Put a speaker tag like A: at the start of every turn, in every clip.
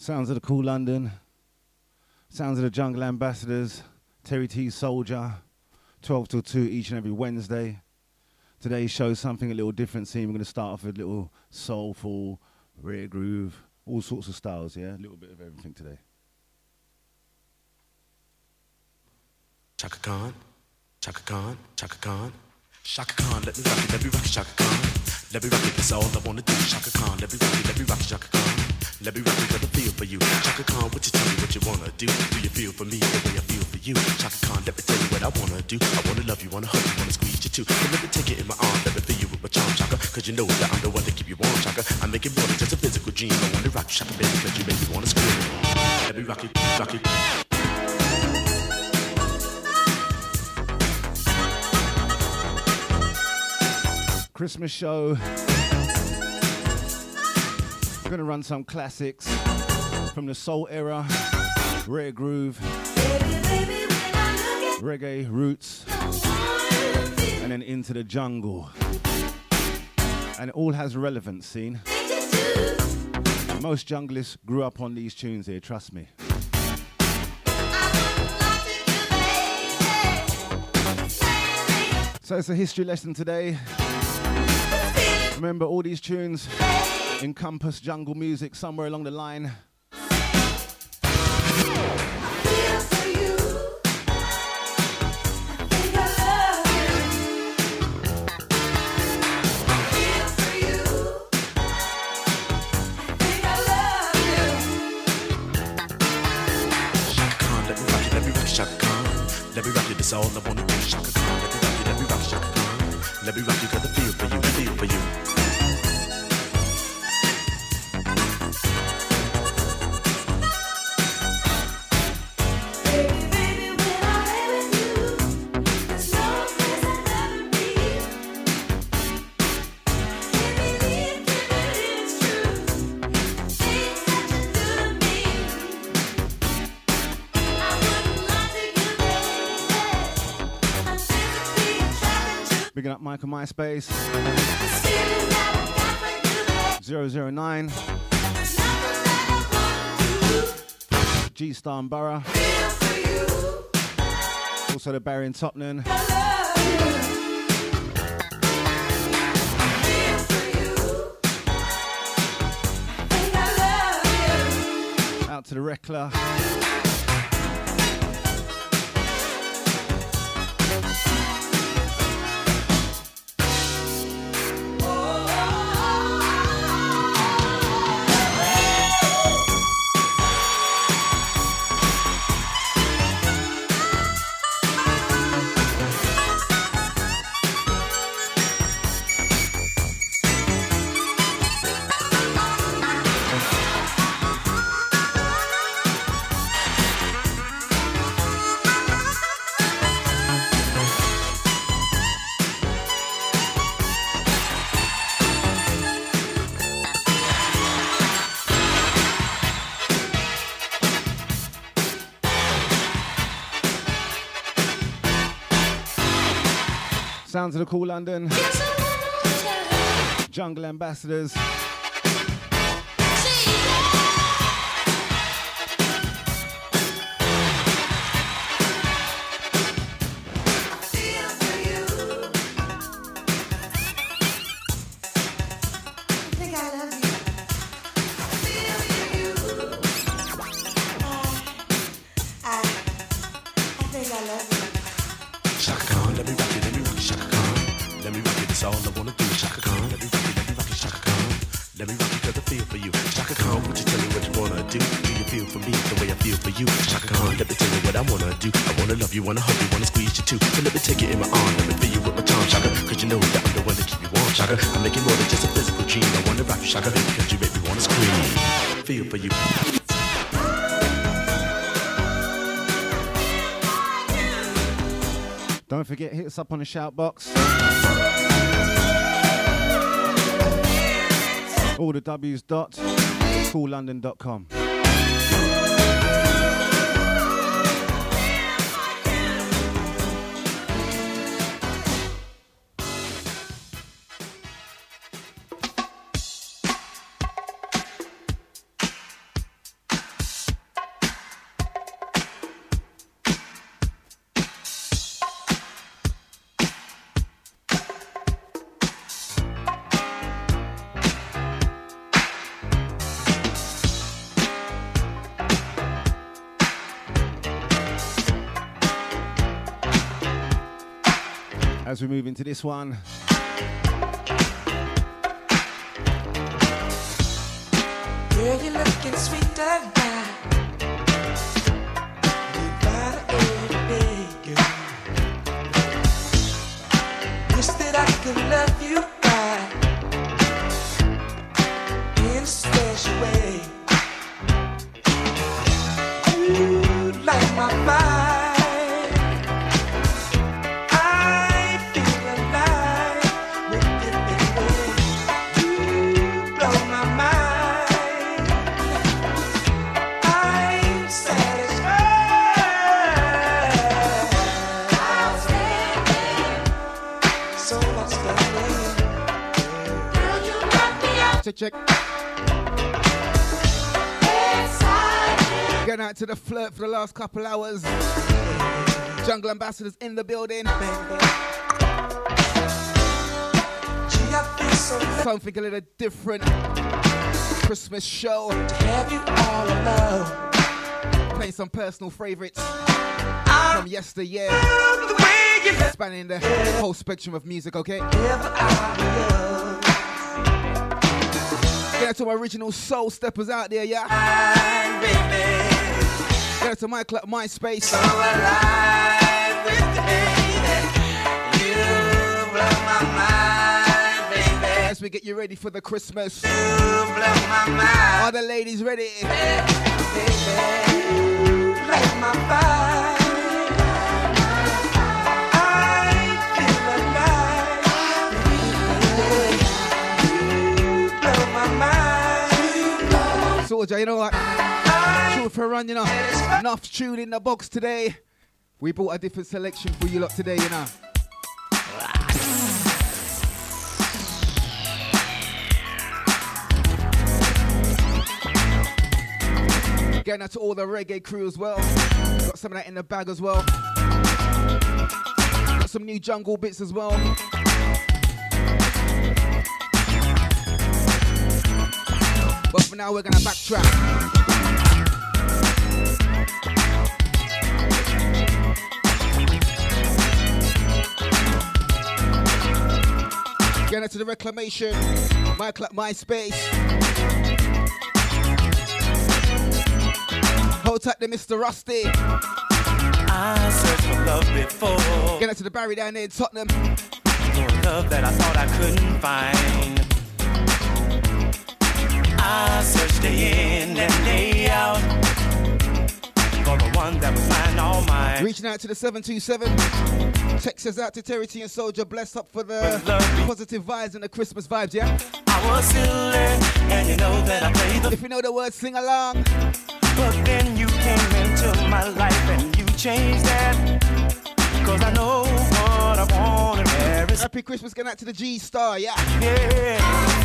A: Sounds of the Cool London, sounds of the Jungle Ambassadors, Terry T Soldier, 12 till 2 each and every Wednesday. Today's show is something a little different. We're going to start off with a little soulful, rare groove, all sorts of styles, yeah? A little bit of everything today.
B: Chaka Khan, Chaka Khan, Chaka Khan. Chaka Khan, let me rock it, Chaka Khan. Let me rock it, that's all I wanna do. Chaka Khan, let me rock it, Chaka Khan. Let me rock it, got a feel for you. Chaka Khan, what you tell me what you wanna do? Do you feel for me the way I feel for you? Chaka Khan, let me tell you what I wanna do. I wanna love you, wanna hug you, wanna squeeze you too. So let me take it in my arms, let me feel you with my charm, Chaka. Cause you know that I'm the one to keep you warm, Chaka. I make it more than just a physical dream. I wanna rock you, Chaka, baby, cause you make me wanna scream. Let me rock it, rock it.
A: Christmas show. We're going to run some classics from the soul era, rare groove, reggae roots, and then into the jungle. And it all has relevance, seen? Most junglists grew up on these tunes here, trust me. So it's a history lesson today. Remember, all these tunes encompass jungle music somewhere along the line.
B: Let me rock it, that's all I wanna do. Chaka Khan, let me rock it, Chaka Khan. Let me rock it, got the feel for you, feel for you.
A: Picking up Michael MySpace 009 G-Star and Borough, also the Barry and Topman, out to the Rekla. Sounds of the Cool London, Jungle Ambassadors.
B: You wanna hug you, wanna squeeze you too. So let me take it in my arm, let me feel you with my charm, Chaka. Cause you know that I'm the one to keep you warm, Chaka. I make it more than just a physical dream. I wanna rock you, Chaka, because you make me wanna scream. Feel for you.
A: Don't forget, hit us up on the shout box. All the W's.coollondon.com. as we move into this one.
C: Girl, you're looking sweet tonight. You got it every day, girl. Wish that I could love you right in a special way. You light my fire. I feel alive with you, baby. You blow my mind. I'm satisfied. So much loving. Girl, you knock me out.
A: Check. Getting out to the flirt for the last couple hours. Jungle Ambassadors in the building.
C: Gee, I feel so lucky
A: Something a little different. Christmas show.
C: to have you all alone.
A: Playing some personal favorites from yesteryear.
C: The way you look
A: Spanning the whole spectrum of music, okay?
C: wherever I
A: Get out to my original soul steppers out there, yeah?
C: am, baby.
A: Get out to my club, MySpace.
C: So alive with you, baby. You blow my mind, baby.
A: As we get you ready for the Christmas.
C: You blow my mind,
A: Are the ladies ready?
C: baby. Light my fire. I feel alive, baby. You blow my mind.
A: Soldier, you know what? True for a run, you know. Enough tune in the box today. We brought a different selection for you lot today, you know. Getting out to all the reggae crew as well. Got some of that in the bag as well. Got some new jungle bits as well. But for now, we're gonna backtrack. Getting to the reclamation, my club, MySpace. Hold tight to Mr. Rusty.
D: I searched for love before,
A: Getting to the Barry down there in Tottenham.
D: for love that I thought I couldn't find. I searched day in and day out for the one that was mine, all mine.
A: Reaching out to the 727. Texas out to Terry T and Soldier. Bless up for the positive vibes and the Christmas vibes, yeah?
D: I was silly, and you know that I played the.
A: If you know the words, sing along.
D: But then you came into my life and you changed that. Cause I know what I want and where it's.
A: Happy Christmas going out to the G Star, yeah?
D: Yeah.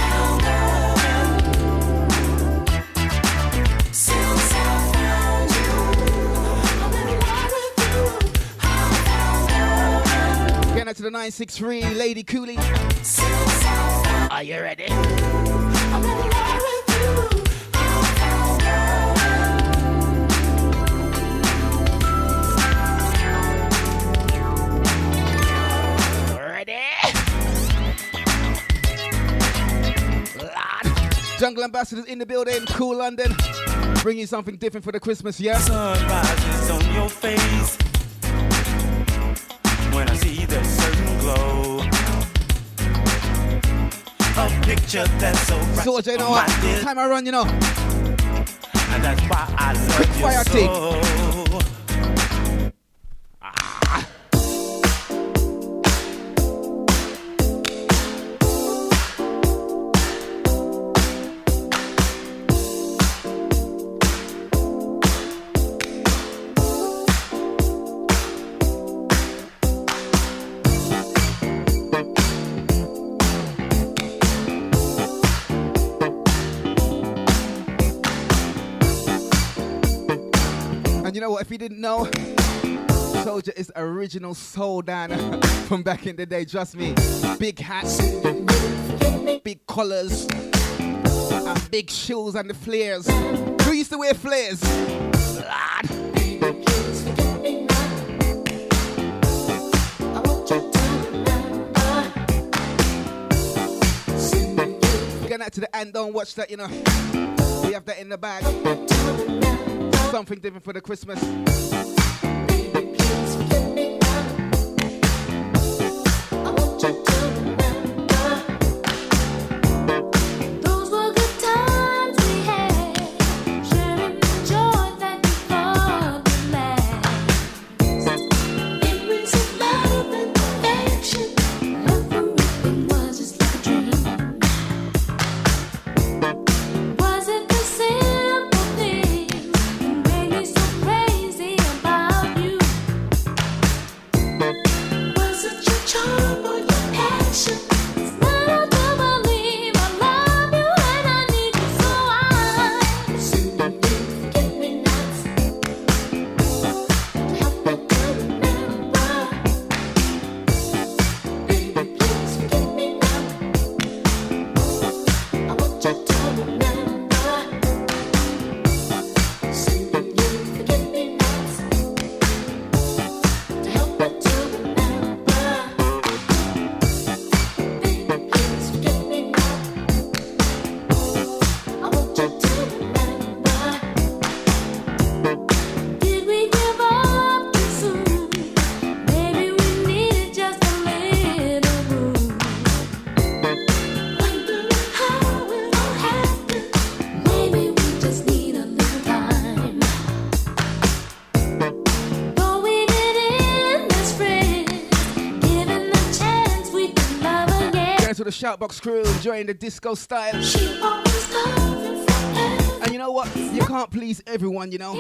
A: Getting out to the 963, Lady Cooley. Are you ready? Jungle Ambassadors in the building, Cool London. Bring you something different for the Christmas, yeah?
D: Sun rises on your face when I see that certain glow. A picture that's so bright.
A: Soldier, you know
D: on
A: what?
D: my disk,
A: Time I run, you know.
D: and that's why I love
A: Quick
D: you
A: fire
D: so.
A: thing. And you know what, if you didn't know, Soldier is original soul dan from back in the day, trust me. Big hats, big collars, and big shoes and the flares. Who used to wear flares? Going out to the and don't watch that, you know. We have that in the bag. Something different for the Christmas. The Shoutbox crew enjoying the disco style. And you know what? You can't please everyone, you know.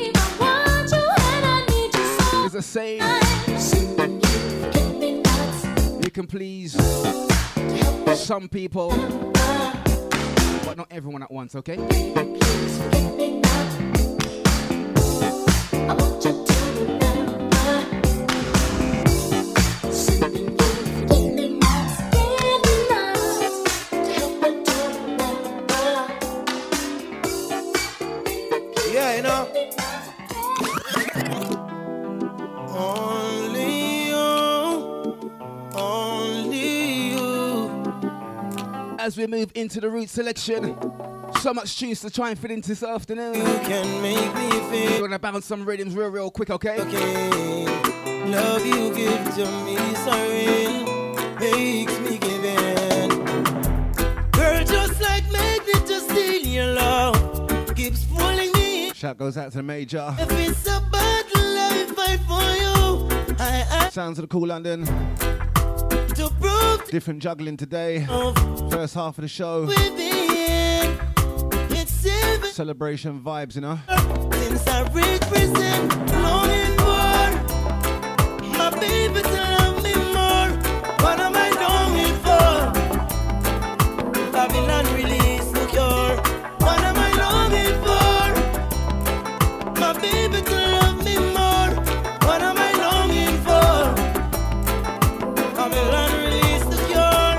A: There's a saying. You can please some people, but not everyone at once, okay? As we move into the root selection, so much tunes to try and fit into this afternoon.
E: You can make me feel.
A: We're gonna bounce some rhythms real quick, okay?
E: Okay. Love you give to me, sorry, makes me give in. Girl, just like magnet, just steal your love, keeps pulling me.
A: Shout goes out to the Major.
E: If it's a battle, I fight for you.
A: Sounds of the Cool London.
E: To prove
A: different juggling today. First half of the show. Celebration vibes, you know.
E: Since I represent longing for my baby to love me more. What am I longing for? Babylon release the cure. What am I longing for? My baby to love me more. What am I longing for? Babylon release the cure.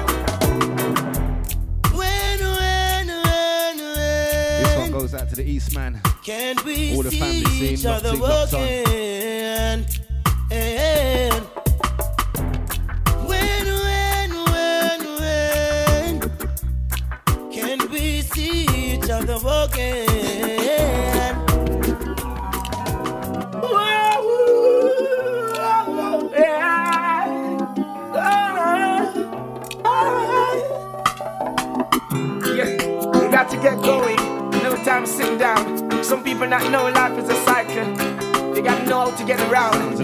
E: When.
A: This one goes out to the Eastman.
E: Can we
A: all the family
E: see each other again? When can we see each other again?
F: Yeah, you got to get going. No time to sit down. Some people not know life is a cycle. You gotta know how to get around.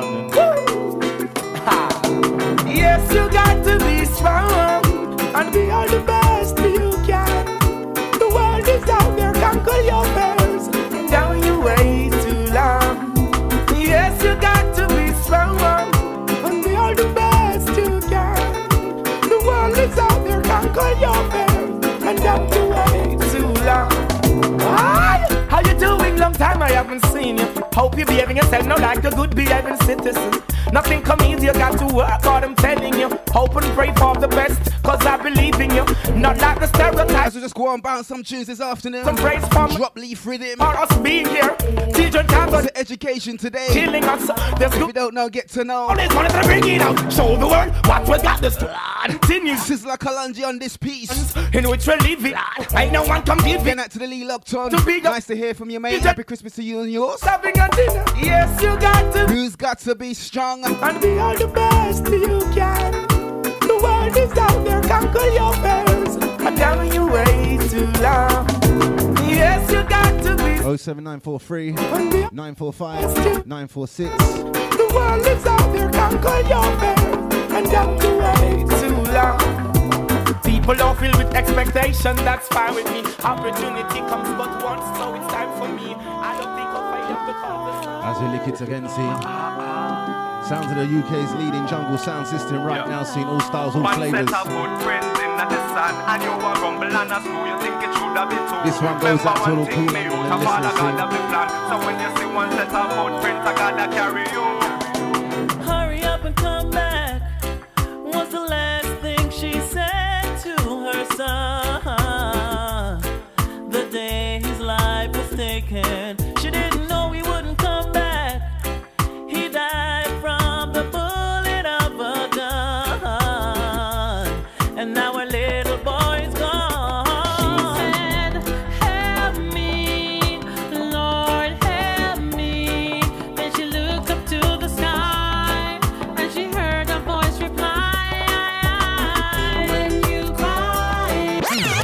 F: Yes, you got to be strong and be all the best you can. The world is out there, conquer your fears. Down you way too long. Yes, you got to be strong and be all the best you can. The world is out there, conquer your fears. And down you way too long. Hi, how you doing? Long time I haven't seen you. Hope you're behaving yourself now like a good behaving citizen. Nothing come easy, you got to work hard, I'm telling you. Hope and pray for the best, cause I believe in you. Not like the stereotypes.
A: So just go on bounce some tunes this afternoon.
F: Some praise from
A: Drop Leaf Rhythm.
F: for us being here. Children can't go
A: to education today.
F: killing us. There's
A: If
F: good.
A: you don't know, get to know.
F: Always wanted to bring it out. Show the world what we got this. Till continues.
A: Sizzla Kalonji on this piece.
F: In which we live it. Ain't no one compete
A: Getting
F: with.
A: out to the Lee Lockton.
F: To big up-
A: Nice to hear from you, mate. Happy Christmas to you and yours.
F: Having a dinner. Yes, you got to.
A: Who's got to be strong?
F: And be all the best you can. The world is out there, conquer your fears. And down you way too long. Yes, you got to be.
A: 07943 945 946.
F: The world is out there, conquer your fears. And down you way too long. People are filled with expectation, that's fine with me. Opportunity comes but once, so it's time for me. I don't think I'll fight up the cause.
A: As we lick it again, see. Sounds of the UK's leading jungle sound system right now, seeing all styles, all flavours. This one goes out to all cool and listeners.
F: So when you see one set of footprints, I gotta carry you.
G: Hurry up and come back was the last thing she said to her son. The day his life was taken, she didn't know he wouldn't come back. He died from the bullet of a gun, and now her little boy's gone. She said, help me, Lord, help me. Then she looked up to the sky, and she heard a voice reply, when you cry.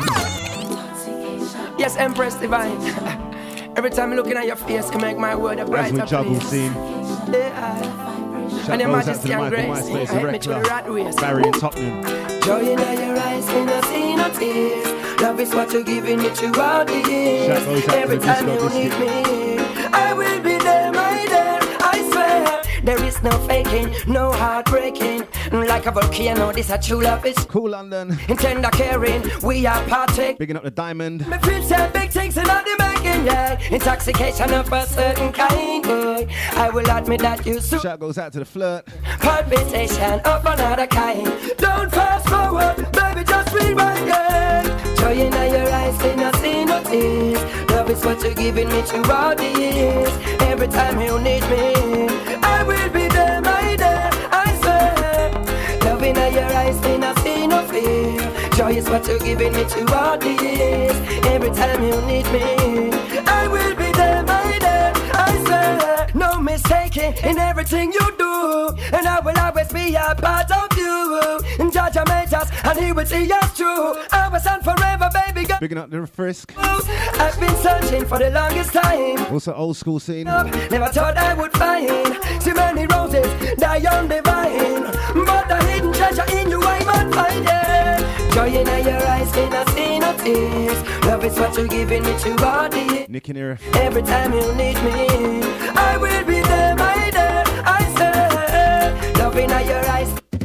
E: Yes, Empress Divine. Every time I'm looking at your face, you make my world a
A: As
E: brighter
A: we juggle
E: place.
A: scene.
E: Yeah.
A: Shout
E: And your
A: goes out to
E: majesty
A: the
E: and
A: Michael
E: grace,
A: MySpace,
E: hit me to the rat
A: Erector,
E: race.
A: Barry and Tottenham.
E: Joy in your eyes, me no see no tears. Love is what you're giving me throughout the years.
A: Shout goes out to
E: Every
A: the
E: time
A: Disco
E: you need
A: Biscuit.
E: me, I will be there, my dear. I swear, there is no faking, no heartbreaking. Like a volcano, this a true love is
A: Cool London.
E: in tender caring. We are partake.
A: Bigging up the Diamond.
E: Me feel say big things in all the making, yeah. Intoxication of a certain kind, yeah. I will admit that you soon.
A: Shout goes out to the Flirt.
E: Palpitation of another kind. Don't fast forward, baby, just rewind, yeah. Joy in your eyes, me no see no tears. Love is what you're giving me throughout the years. Every time you need me, I will be there, my dear. I swear. Love in your eyes, me no see no fear. Joy is what you're giving me throughout the years. Every time you need me, I will be there, my dear. I swear. No mistaking in everything you do, and I will always be a part of you. And Judge made us, and He will see us through. Ours and forever, baby girl.
A: Bigging up the Frisk.
E: I've been searching for the longest time.
A: Also old school scene.
E: Never thought I would find so many roses die on the vine, but the hidden treasure in you I might find it. Joy in your eyes, me not see no tears. Love is what you're giving me throughout the years.
A: Nick and Eric.
E: Every time you need me, I will be there, my dear. I say, love in your eyes.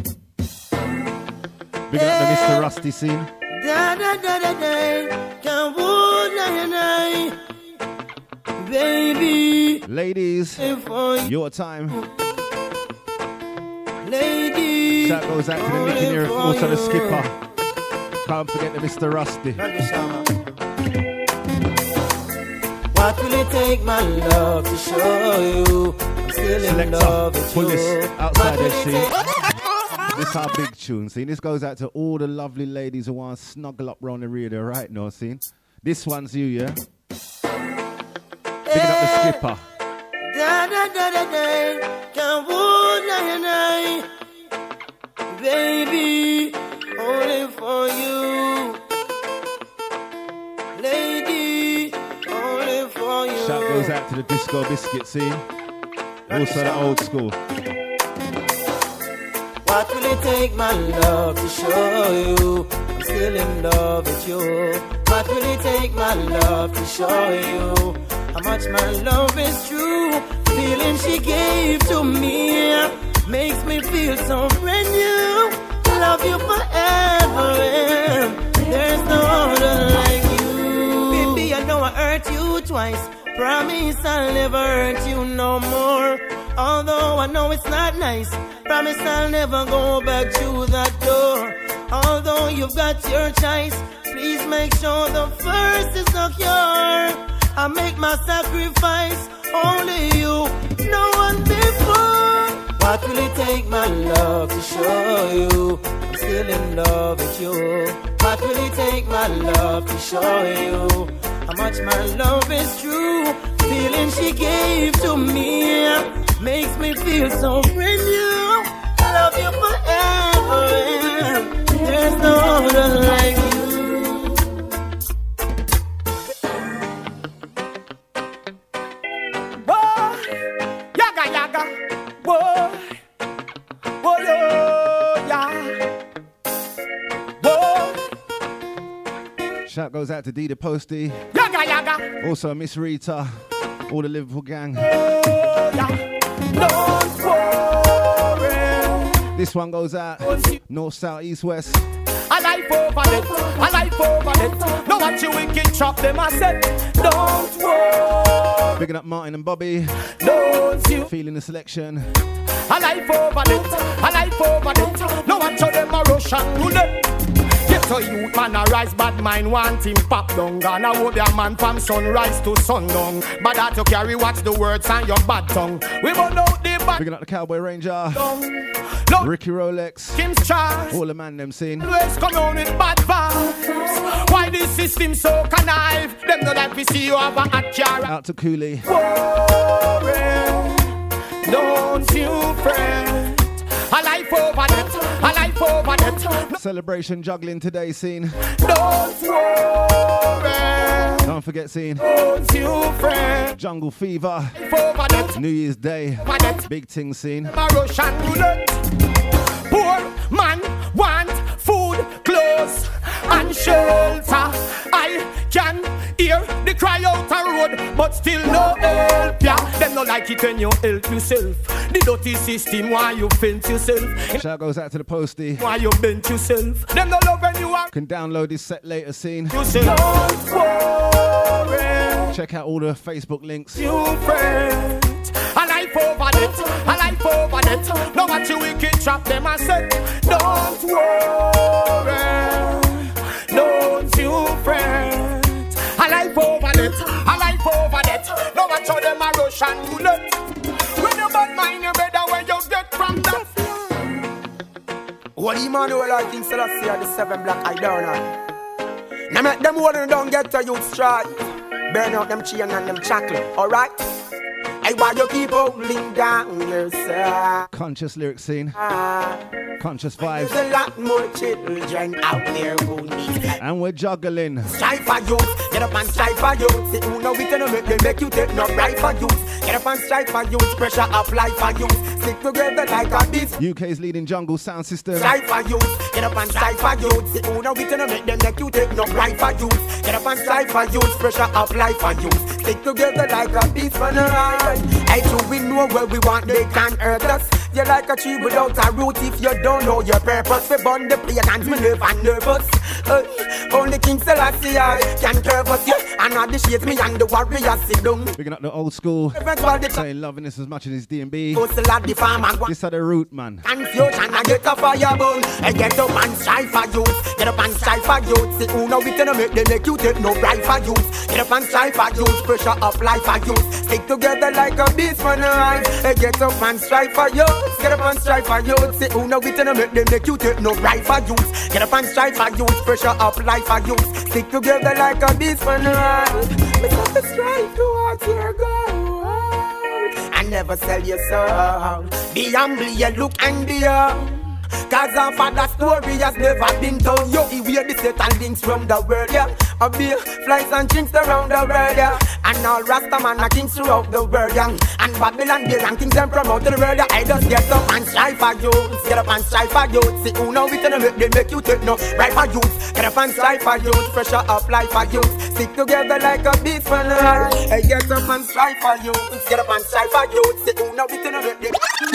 A: Bigging up the Mr. Rusty scene.
E: Da da da da da, come on, baby.
A: Ladies, your time.
E: Lady.
A: Shout goes out to the Nick and Eric. Also the Skipper. Can't forget the Mr. Rusty.
E: What will it take, my love, to show you I'm still in love
A: Selector,
E: with
A: pull
E: you?
A: this outside
E: What will
A: there,
E: it
A: see.
E: take-
A: This our big tune, see. This goes out to all the lovely ladies who want to snuggle up round the radio right now, see. This one's you, yeah? Picking up the Skipper.
E: Da da da da da, come on, baby, only for you, lady, only for you.
A: Shout goes out to the Disco Biscuit, see. Also the old school.
E: What will it take, my love, to show you I'm still in love with you? What will it take, my love, to show you how much my love is true? Feeling she gave to me makes me feel so brand new. Love you forever, and there's no other like you. Baby, I know I hurt you twice. Promise I'll never hurt you no more. Although I know it's not nice, promise I'll never go back through that door. Although you've got your choice, please make sure the first is secure. I make my sacrifice, only you, no one before. What will it take, my love, to show you I'm still in love with you. What will it take, my love, to show you how much my love is true? Feeling she gave to me makes me feel so brand new. I love you forever. There's no other like you.
A: Shout goes out to Dida Posty.
E: Yaga, yaga.
A: Also Miss Rita. All the Liverpool gang.
E: Don't worry.
A: This one goes out. North, south, east, west.
E: I like over it. I like over it. No what you wicked chop them I said. Don't worry.
A: Picking up Martin and Bobby.
E: Don't you
A: feeling the selection.
E: I like over it. I like over it. No one show them a Russian roulette. So youth man a rise, bad mind want him pop down. Gonna hold your man from sunrise to sundown. But that to carry watch the words and your bad tongue. We won't out the bad.
A: Picking up the Cowboy Ranger.
E: No.
A: Ricky Rolex.
E: Kim's Charles.
A: All the man them seen.
E: Always come on with bad vibes. Why this system so connive? Them know that we see you have a hot car.
A: Out to Cooley.
E: Worry, don't you fret. I like over it. I like over it.
A: Celebration juggling today scene.
E: Don't worry.
A: Don't forget scene.
E: Don't you fret.
A: Jungle Fever.
E: Over it.
A: New Year's Day. Big ting scene.
E: Russian roulette. Poor man want food, clothes, and shelter. I can hear the cry out a road, but still no help. Yeah, them no like it when you help yourself. The dirty system, why you fence yourself?
A: Shout goes out to the Posty.
E: Why you bent yourself? Them no love when you are.
A: Can download this set later scene.
E: You say don't worry.
A: Check out all the Facebook links.
E: You friend. I like over it. I like over it. No what you wicked trap them I said. Don't worry. Don't you fret. I like over it. I like over it. No what show them a Russian roulette. When you bad mind you better when you get from that. What Emmanuel I think Selassie are the 7 black eye down on. Now make them hold down get to youth strive. Burn out them chain and them chocolate, alright? Hey, why you keep holding down yourself?
A: Conscious lyric scene. Conscious vibes.
E: There's a lot more children out there who need help.
A: And we're juggling.
E: Strive for youth, get up and strive for youth. See who know we can make you take no right for youth. Get up and strive for youth, pressure apply for youth. Stick together like a beat.
A: UK's leading jungle sound system.
E: Strive for youth, get up and strive for youth. See who know we can make you take no right for youth. Get up and strive for youth, pressure apply for youth. Stick together like a beat for the ride. I do we know where we want, they can't hurt us. You're like a tree without a root if you don't know your purpose. We burn the play and me never nervous. Only King Selassie can curve us, yeah. And all the shades me and the warriors sit down.
A: Picking up the old school. Saying loving this as much as his D&B. This are the root, man.
E: Confusion and get a fire burn. I get up and strive for youth. Get up and strive for youth. See who know we can make you take no right for youth. Get up and strive for youth. Pressure apply for youth. Stick together like a beast for the ride. I get up and strive for youth. Get up and strive for youth. See who know we can make you take no right for youth. Get up and strive for youth. Pressure apply for youth. Stick together like a beast for the ride. We have to strive towards your goal. And never sell your soul. Be humble, you look and be young. Cause our father's story has never been told. Yo, he wear the set and links from the world, yeah. A beer, flies and chinks around the world, yeah. And all Rastaman are kings throughout the world, yeah. And Babylon, they and kings them from out the world, yeah. I just get up and strive for you. Get up and strive for you. See who know we can make you take no right for you. Get up and strive for you. Pressure apply for you. Stick together like a beat for the heart. Hey, get up and strive for you. Get up and strive for you. See who know we can make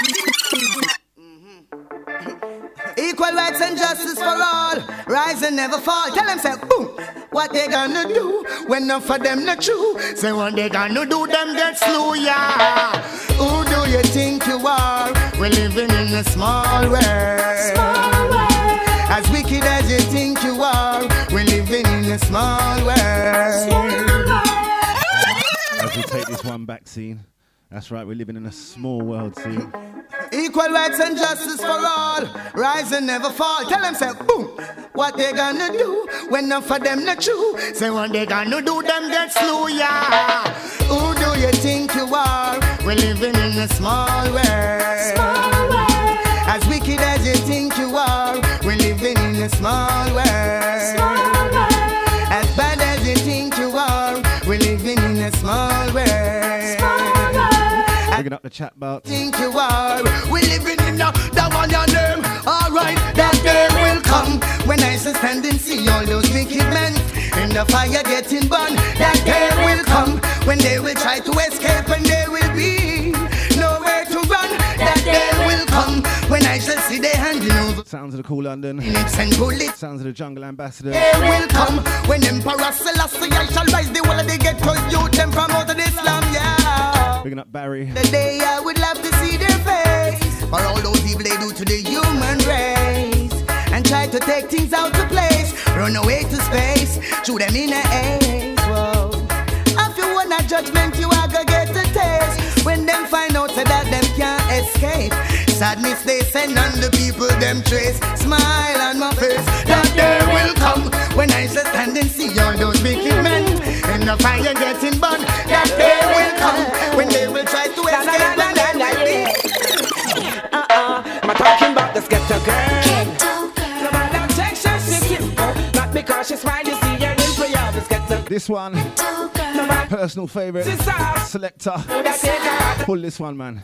H: Equal rights and justice for all. Rise and never fall. Tell them, say, boom. What they gonna do when none for them not true? Say what they gonna do, them get slew, yeah. Who do you think you are? We're living in a small world. As wicked as you think you are, we're living in a small world.
A: As we take this one back scene. That's right, we're living in a small world scene.
H: Equal rights and justice for all. Rise and never fall. Tell them, say, boom. What they gonna do when none for them not true? Say, what they gonna do, them get slew, yeah. Who do you think you are? We're living in a small world. As wicked as you think you are, we're living in a small world. As bad as you think you are, we're living in a small world.
A: Picking up the chat box.
H: Think you are, we're living in the one your name. Alright, that day will come when I shall stand and see all those wicked men in the fire getting burned. That day will come when they will try to escape and there will be nowhere to run. That day will come when I shall see they handing over.
A: Sounds of the Cool London.
H: And bullets.
A: Sounds of the Jungle Ambassadors.
H: Day will come when Emperor Selassie I shall rise the whole of the ghetto youth and promote the Islam, yeah.
A: Picking up Barry.
H: The day I would love to see their face for all those evil they do to the human race and try to take things out of place, run away to space, shoot them in the ace. Whoa. If you want a judgment, you are gonna get a taste when them find out so that them can't escape. Sadness they send on the people them trace. Smile on my face. That day will come when I shall stand and see all those wicked men in the fire getting burned. That day will come when they will try to escape and then will be.
F: I'm talking about this ghetto girl. No matter Texas, she's simple. Not because she's smile, you see her in prayer. This ghetto.
A: This one, personal favorite, selector. Pull this one, man.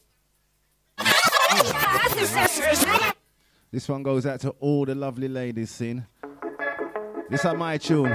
A: This one goes out to all the lovely ladies, seen. This is my tune.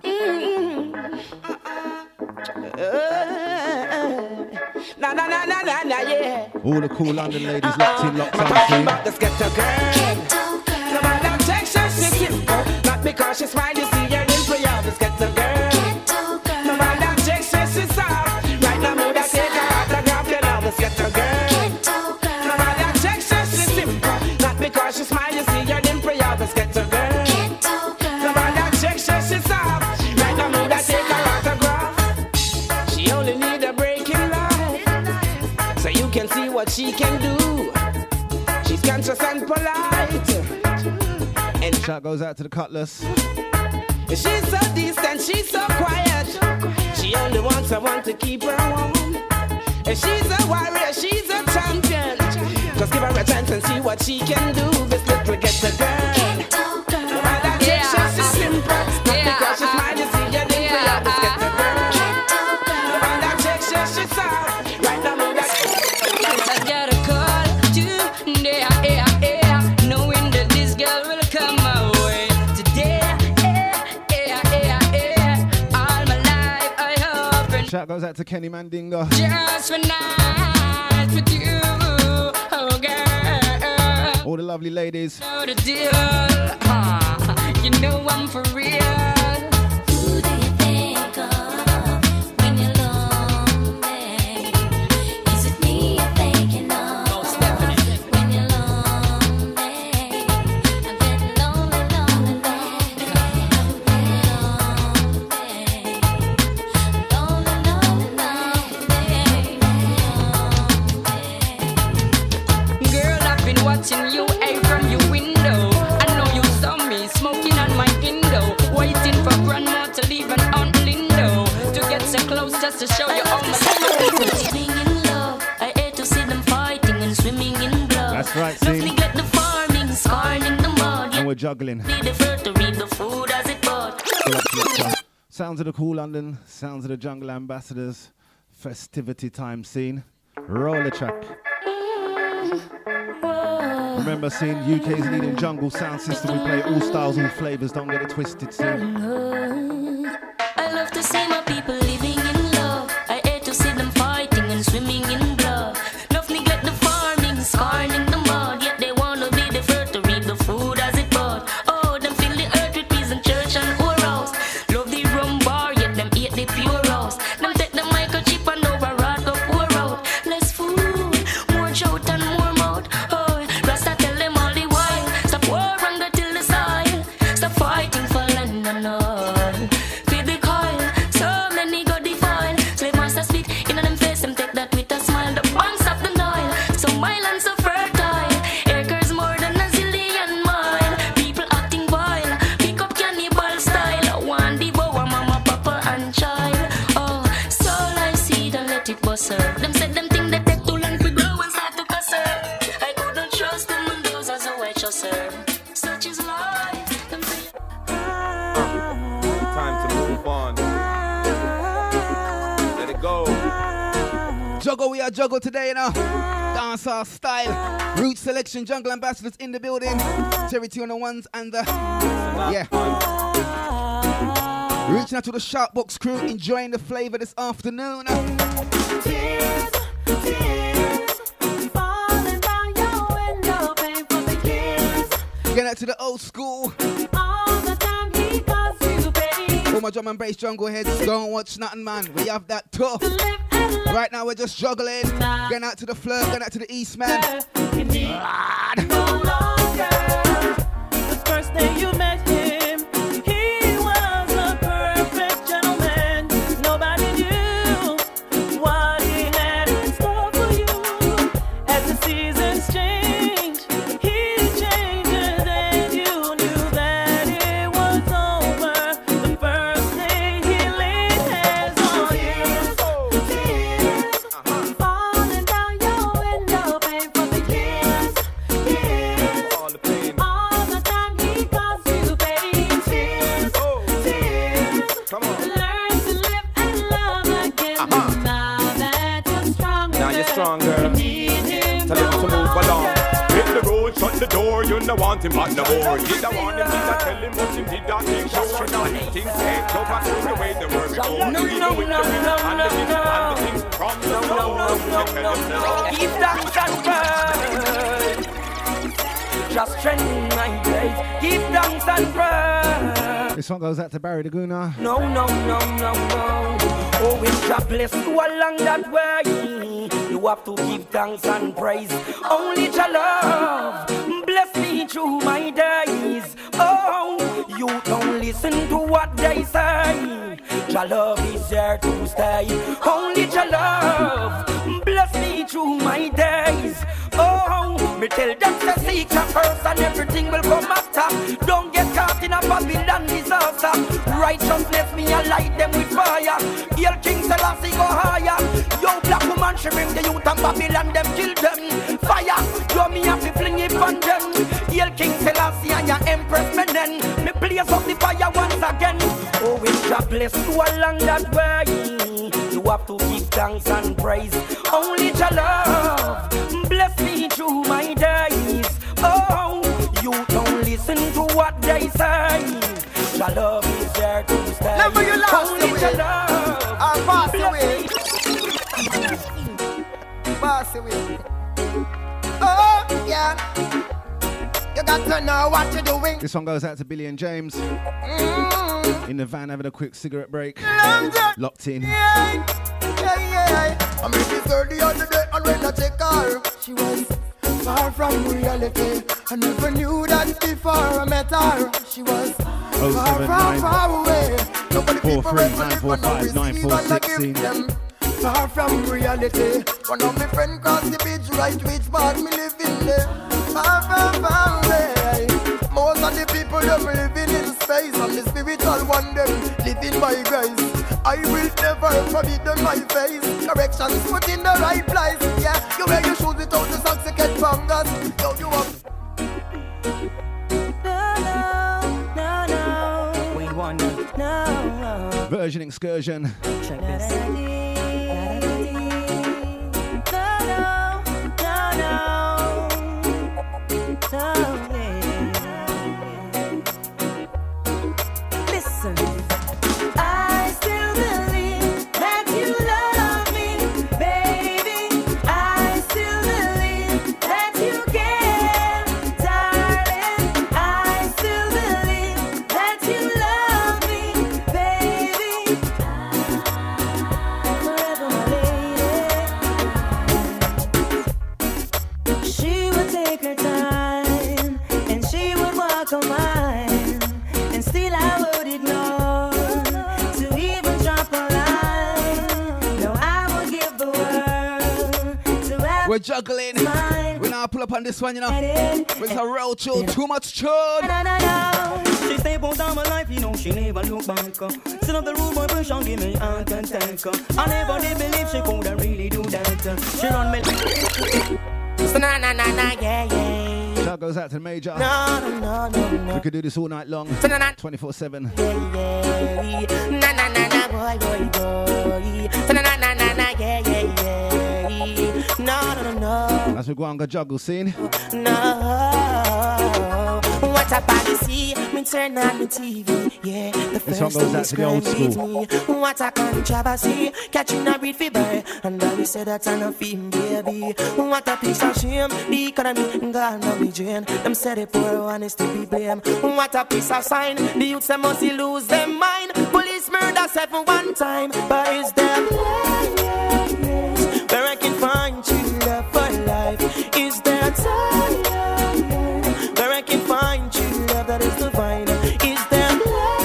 F: Yeah.
A: All the cool London ladies locked in, locked on, seen.
F: This ghetto girl. No matter Texas, she's simple. Not because she's smile, you see her in prayer. This ghetto girl. No matter Texas, she's soft. Right now, mood I take her autograph, you know. This ghetto girl. No matter Texas, she's simple. Not because she smile, you see her in prayer. This ghetto girl. No matter Texas, she's soft. Right now, mood I take her autograph. She only need a break in life, so you can see what she can do. She's conscious and polite, and
A: Shout goes out to the Cutlass.
F: she's so decent, she's so quiet. She only wants someone to keep her warm. And she's a warrior, she's a champion. Just give her a chance and see what she can do. This little ghetto girl. No matter she's simple. Not because she's mine, you see her in prayer. This ghetto girl. No matter she's soft. Right now, move that.
I: I got a call today, knowing that this girl will come my way today. All my life I hope and
A: Shout goes out to Kenny Mandinga.
I: just for night with you, oh girl.
A: All the lovely ladies.
I: Know the deal, you know I'm for real.
J: Who do you think of when you're lonely? Is it me you're thinking of? When you're lonely, I'm getting lonely, lonely,
I: Girl, I've been watching you from your window. I know you saw me smoking on my window, waiting for grandma to leave an Aunt Lindo to get so close just to show you all my
J: Swimming in love, I hate to see them fighting and swimming in blood.
A: That's right,
J: Don't
A: see.
J: neglect the farming, scarring the mud.
A: And we're juggling.
J: Need the fruit to read the food as it bought.
A: Sounds of the Cool London, sounds of the Jungle Ambassadors, festivity time scene. Roll the track. Remember, seeing UK's leading jungle sound system. We play all styles, all flavors. Don't get it twisted, see.
J: I love to see my people living in love. I hate to see them fighting and swimming in blood. Enough neglect the farming, scarring the mud. Yet they wanna be the first to reap the food as it bought. Oh, them fill the earth with peas and church and oros. Love the rum bar, yet them eat the pure rose. Them take the microchip and override the poor out. Less food, more shout and more mouth. Oh, Rasta tell them all the while. Stop war and go till the soil. Stop fighting for land and all. it bust her. Them said them think they take too long to grow and start to cuss her. I couldn't trust them and those are so I trust her. Such is life. Them say
K: time to move on. Let it go.
A: Juggle, we are juggle today, you know. Dancehall style. Root selection, jungle ambassadors in the building. Terry T on the ones and the... Yeah. Reaching out to the Sharpbox crew, enjoying the flavour this afternoon.
C: Tears, falling down your window, paying for the years.
A: Getting out to the old school.
C: All the time he calls you pain.
A: All my drum and bass jungle heads, don't watch nothing, man. We have that tough. Right now we're just juggling. Getting out to the flirt, getting out to the east, man.
C: No longer.
G: The first day you met him, he was a perfect gentleman. Nobody knew what he had in store for you. As the seasons change, he changes and you knew that it was over. The first day he laid hands on you.
C: Tears, falling down your window, paying for the years.
K: All the pain.
C: All the time he calls you pain. Tears,
K: Come on.
C: learn to live and love again. Now that you're stronger,
K: Now you're stronger.
C: you need him
K: Tell him to
C: no
K: move along.
C: longer.
K: Hit the road, shut the door, you don't want him on the board. He don't want him, he don't tell him what him did that thing sure. Now things ain't go back to the way they were before.
E: No,
K: Even
E: no,
K: with
E: no,
K: the wind
E: no,
K: and the
E: no,
K: wind
E: no.
K: and the things from the snow.
E: Give thanks and praise. Just strengthen my days. Give thanks and praise.
A: This one goes out to Barry the Gooner.
E: No. Oh, if God bless you along that way, you have to give thanks and praise. Only your love bless me through my days. Oh, you don't listen to what they say. Your love is there to stay. Only your love bless me through my days. Oh, me tell them to seek your first and everything will come after. Don't get caught in a Babylon disaster. Righteousness me and light them with fire. Hail King Selassie go higher. Yo black woman she bring the youth and Babylon them kill them. Fire, yo me have to fling it on them. Hail King Selassie and your Empress Menen. Me blaze up the fire once again. Oh, if God bless you along that way, you have to give thanks and praise. Only your love bless me through my days. Oh, you don't listen to what they say. Your love is there to stay.
H: Never you lost
E: Only
H: away.
E: your love
H: Or pass
E: bless
H: away.
E: me.
H: Pass away. Oh, yeah. You got to know what you're doing.
A: This one goes out to Billy and James. In the van having a quick cigarette break. Locked in.
H: Yeah. I met this girl the other day, and when I check her, she was far from reality. I never knew that before I met her. She was far away. Nobody
A: 439459416.
H: Far from reality. One of my friends crossed the bridge, right which part me living there. Far away. Most of the people them living in space, and the spiritual one them living by grace. I will never forbid them my face. Corrections put in the right place. Yeah, you wear your shoes without the socks, you get fungus. Yo, you have
E: No. Wait, one. No.
A: Version excursion.
E: Check this. Listen.
C: I still believe that you love me, baby. I still believe that you care, darling. I still believe that you love me, baby. Forever my lady. She would take her time and she would walk on mine, and still I would ignore to even drop a line. No, I would give the world to have.
A: We're juggling.
C: mine.
A: We now pull up on this one, you know. With a real tune, too much tune.
E: She stay both down my life, you know, she never look back. Still up the road, boy, push on, give me heart and take. I never did believe she could have read till she run me. So na na na na, yeah, yeah.
A: Shout goes out to the Major.
E: No, no, no, no.
A: We could do this all night long,
E: So na na
A: 24/7.
E: yeah, na na na na, boy, boy, boy. So na na na na na, yeah, yeah, yeah. No, no, no, no.
A: As we go on the juggle scene.
E: No, what a body see, me turn on the TV, yeah. The
A: This one
E: first
A: goes
E: thing
A: out
E: is
A: to the old
E: crying
A: school.
E: with me. What a controversy, catching a breed fever, and then we say that's an film, baby. What a piece of shame, the economy gone on the drain. Them say the poor one is to be blamed. What a piece of sign, the youths them must lose their mind. Police murder 7 one time, but is there where I can find true love for life? Is there a time where I can find true love that is divine? Is there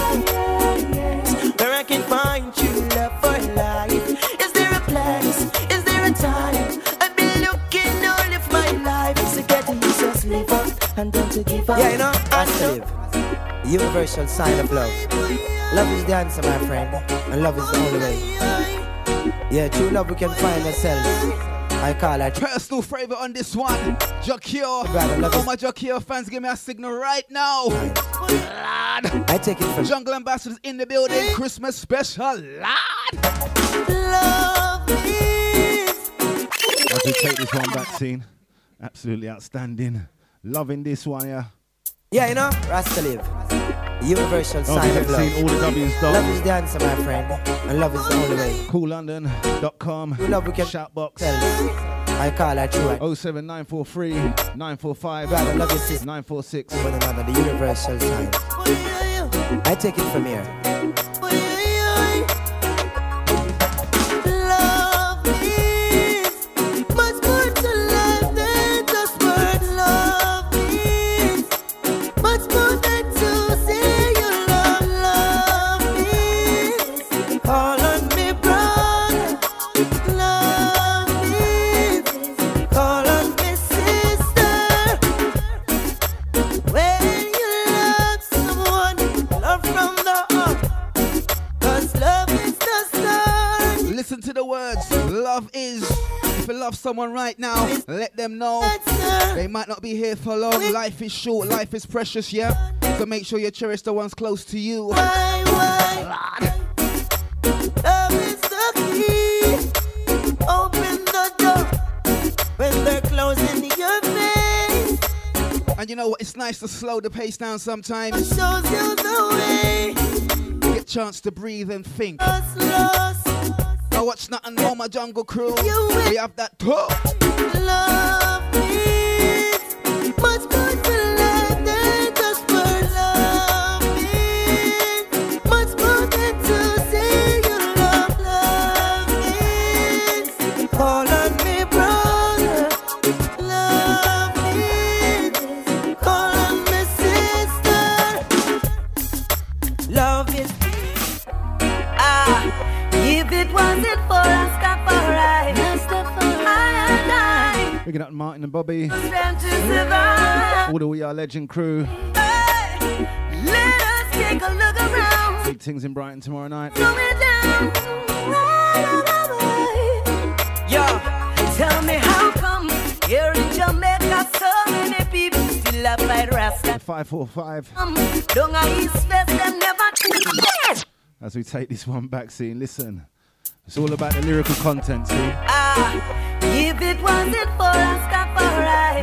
E: where I can find true love for life? Is there a place? Is there a time? I've been looking all of my life to get to just live up and don't to give up.
L: Yeah, you know, I live. Universal sign of love. Love is the answer, my friend, and love is the only way. Yeah, true love we can find ourselves. I call it
A: personal favorite on this one. Jacure. All my Jacure fans, give me a signal right now. Lad.
L: I take it from
A: Jungle Ambassadors in the building. Christmas special. Lad.
E: Love is.
A: As we take this one back, scene. Absolutely outstanding. Loving this one, yeah.
L: Yeah, you know, Rasta live. Universal sign of love.
A: All the W's done.
L: Love is the answer, my friend, and love is the only way.
A: CoolLondon.com.
L: Love we can
A: Shoutbox.
L: I call it true.
A: 07943 945
L: Brother, love your sister.
A: 946.
L: One another, the universal sign. I take it from here.
E: Love is much more to life than just words. Love is much more than to say you love. Love is call on me, brother. Love is call on me, sister. When you love someone, love from the heart, 'cause love is the start.
A: Listen to the words. Love is. If you love someone right now, let them know they might not be here for long. Life is short, life is precious, yeah. So make sure you cherish the ones close to you.
E: Why? Love is the key. Open the door when they're closing your face.
A: And you know what? It's nice to slow the pace down sometimes.
E: It shows you the way.
A: Get a chance to breathe and think.
E: Lost.
A: Now watch nothing on my jungle crew. We have that talk.
E: Love is much more to life than just words. Love is much more than to say you love. Love is call on me, brother. Love is call on me, sister. Love is if it wasn't for us, Rastafari,
A: Picking up Martin and Bobby.
E: strength to survive.
A: All the We Are Legend crew.
E: Hey, let us take a look around.
A: Big things in Brighton tomorrow night.
E: Slow it down. Yo, tell me how come here in Jamaica so many people still have fight Rasta?
A: 545.
E: Don't I East West them never.
A: As we take this one back, scene. Listen. It's all about the lyrical content, see?
E: If it wasn't for Rastafari,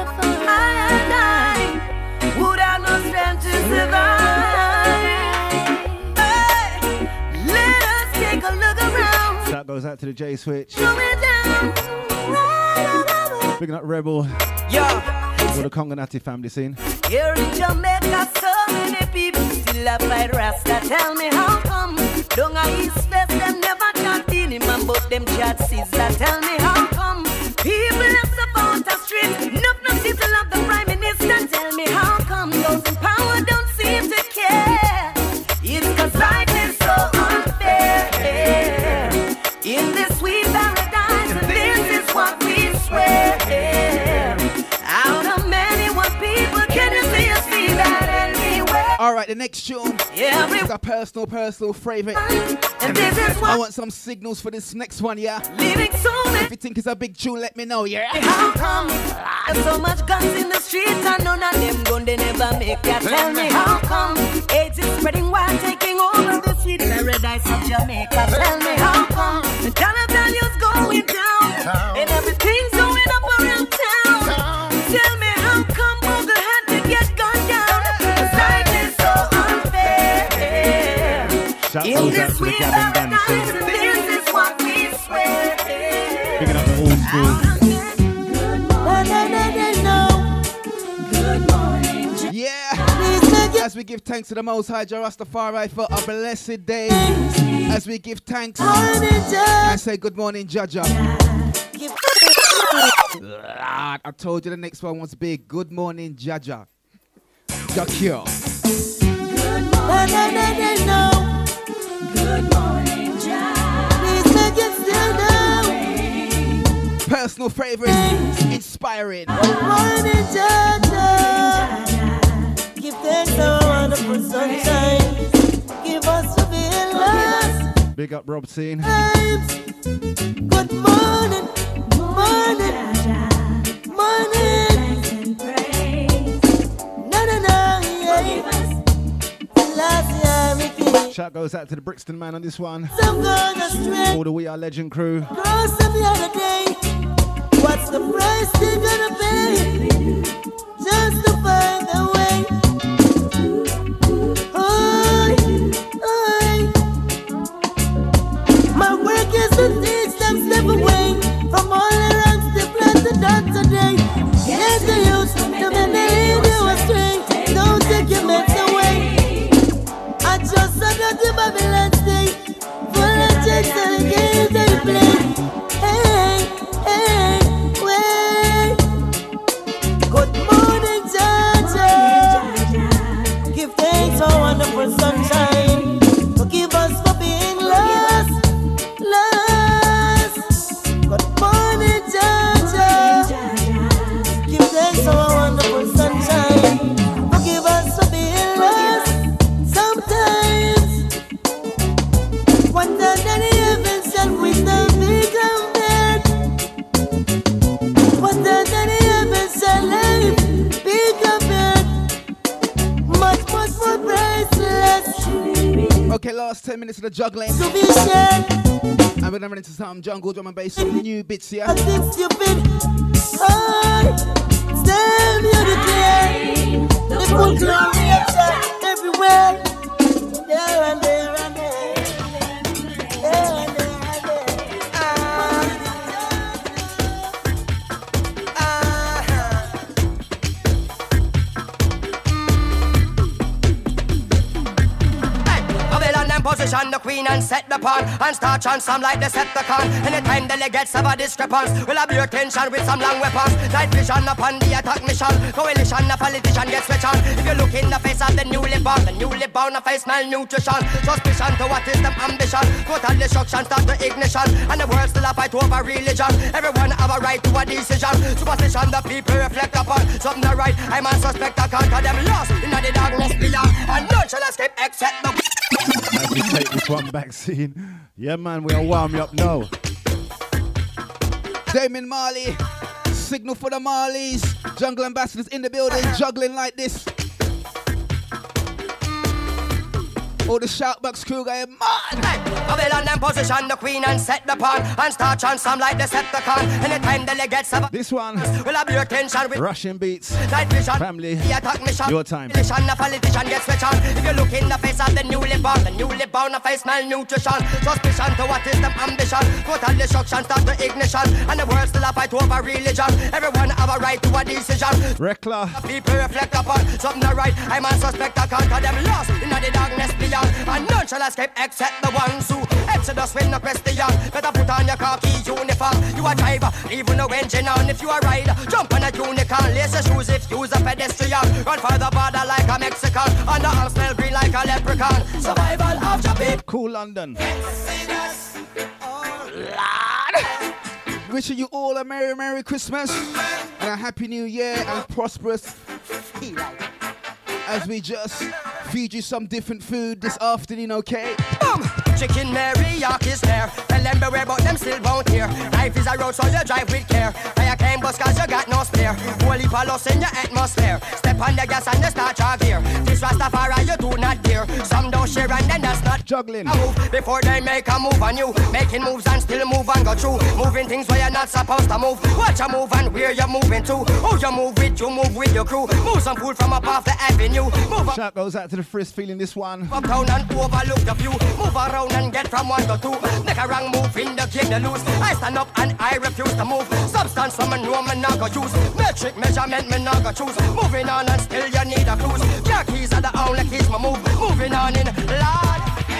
E: I would have no strength to survive. Hey, let us take a look around.
A: That goes out to the J Switch.
E: Slow it down.
A: Picking up Rebel.
E: Yo,
A: All the Conganati family scene.
E: here in Jamaica, so many people still have fight Rasta. Tell me how come? Don't I East West them never chat in him and but them chat sister. Tell me how come? People left about the street. Enough people love the Prime Minister. Tell me how come those in power don't seem to care? It's 'cause life is so unfair. In this sweet paradise, this is what we swear. Out of many, what people can you see that anywhere?
A: Alright, the next tune is a personal favourite.
C: And this is
A: I want some signals for this next one, yeah?
C: Living soon.
A: If you think it's a big tune, let me know, yeah?
C: How come there's so much guns in the streets and none of them gun they never make ya? Tell me how come AIDS is spreading while taking over the sweet paradise of Jamaica? Tell me how come the dollar value's going down and everything's going up around town? Tell me how come Google had to get gunned down? Cause life is so unfair.
A: Shout
C: In
A: goes out
C: this
A: to the
C: sweet
A: Gavin
C: paradise,
A: Dempsey.
C: this is what we swear.
A: Picking up the old school. Yeah. As we give thanks to the Most High Jah Rastafari for a blessed day. As we give thanks, I say good morning, Jaja. I told you the next one was big. Good morning, Jaja. Jakir.
C: Good morning, Jah. Please make it still now.
A: Personal favorite, inspiring.
C: Good morning, Jah. Give thanks to our wonderful sunshine. Give us to be lost.
A: Big up Rob Scene.
C: Good morning, morning, morning. No, yeah. Last year we came.
A: Shout goes out to the Brixton man on this one.
C: Some gone astray.
A: All the We Are Legend crew.
C: Cross them the other day. What's the price they gonna pay? Just to find a way. My work is to teach them step away from all the wrongs they planted done today. Get the youth to make them lead you astray. Don't take your meds away. I just saw that the Babylon state full of checks and the games they play. Hey, hey, wait. Good morning, Jaja. Give thanks for wonderful sunshine. Forgive us for being lost. Good morning, Jaja. Give thanks for wonderful sunshine. Forgive us for being lost. Sometimes, what does any heaven shall we still be compared? What does any heaven shall life be compared? Much more priceless.
A: Okay, last 10 minutes of the juggling.
C: To be shared.
A: And we're going into some jungle drum and bass, some new bits here.
C: I think stupid. Stand here to declare. They put glory everywhere. There and there and there. There and there and there.
M: Babylon and position the queen and set the pawn and start chant some like Decepticon. Anytime delegates have a discrepancy, we'll have your tension with some long weapons. Night vision upon the attack mission. Coalition, a politician gets switch on. If you look in the face of the newly born a face malnutrition. Suspicion to what is them ambition. Total destruction, start the ignition. And the world still a fight over religion. Everyone have a right to a decision. Superstition the people reflect upon. Something not right, I'm a suspect, I can't tell them lost. In the darkness beyond. And none shall escape except the...
A: As we take this one back scene. Yeah, man, we'll warm you up now. Damien Marley, signal for the Marleys. Jungle ambassadors in the building, juggling like this. All the Shoutbox crew going mad.
M: Babylon and position the queen and set the pawn and start chant some like Decepticon. Anytime delegates have
A: this one
M: will have your attention with
A: Russian beats.
M: Night vision,
A: family,
M: the attack mission.
A: Your time.
M: A politician gets switch on. If you look in the face of the newly born a face malnutrition. Suspicion to what is them ambition. Total destruction, start the ignition. And the world still a fight over religion. Everyone have a right to a decision.
A: Rekla.
M: People reflect upon something not right. I'm a suspect, I can't tell them lost in the darkness beyond. And none shall escape except the ones who Exodus win the question. Better put on your khaki uniform. You a driver, even no engine on. If you a rider, jump on a unicorn. Lace your shoes if you's a pedestrian. Run for the border like a Mexican. And the arms smell green like a leprechaun. Survival of Japan.
A: Cool London. Wishing you all a Merry Christmas and a Happy New Year and prosperous as we just feed you some different food this afternoon, okay?
M: Boom! Chicken Marriott is there. Tell them beware, but them still won't hear. Life is a road, so you drive with care. I can't bust cause you got no spare. Holy palos in your atmosphere. Step on the gas and you start your gear. This Rastafari you do not dare. Some don't share and then that's not
A: juggling.
M: A move before they make a move on you. Making moves and still move and go through. Moving things where you're not supposed to move. Watch you move and where you're moving to. Who you move with your crew. Move some food from up off the avenue. Move up.
A: Shout goes out to the Frisk feeling this one.
M: Uptown and overlook the view. Move around and get from 1 to 2. Make a wrong move in the game you lose. I stand up and I refuse to move. Substance some know me not go use. Metric measurement me not go choose. Moving on and still you need a clues. Your keys are the only keys me move. Moving on in Lord.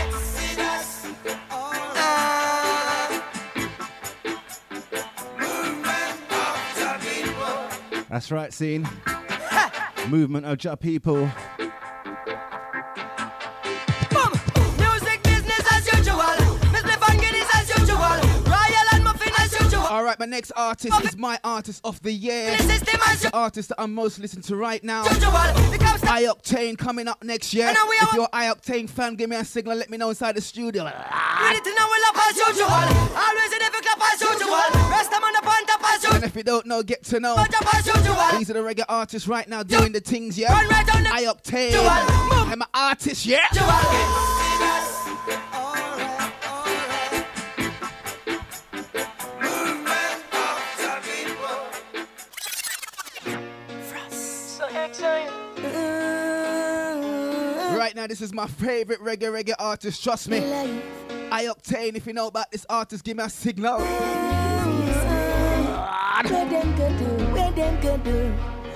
A: That's right, scene. Movement of Ja people.
M: Music business as usual. Mr. Vangelis as usual. Royal and Muffin as usual.
A: Alright, my next artist is my artist of the year. The artist that I'm most listening to right now. I-Octane coming up next year. If you're I-Octane fan, give me a signal, let me know inside the studio.
M: Ready to know we love as usual. Always in every club as usual. Rest them on the point up as usual.
A: And if you don't know, get to know. These are the reggae artists right now doing the things, yeah? I-Octane. I'm an artist, yeah? Right now, this is my favorite reggae artist, trust me. I-Octane, if you know about this artist, give me a signal.
C: Where them go do, where them go do.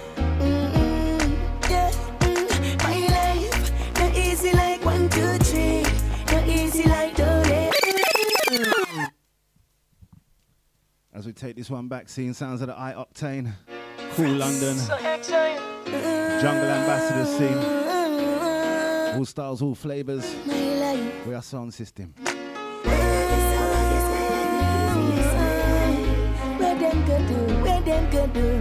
C: Yeah, my life, not easy like 1, 2, 3. Not easy like the
A: As we take this one back, seeing sounds of the I-Octane, Cool London, Jungle Ambassadors scene, all styles, all flavors. We are sound system.
C: Where them go do, where them go do.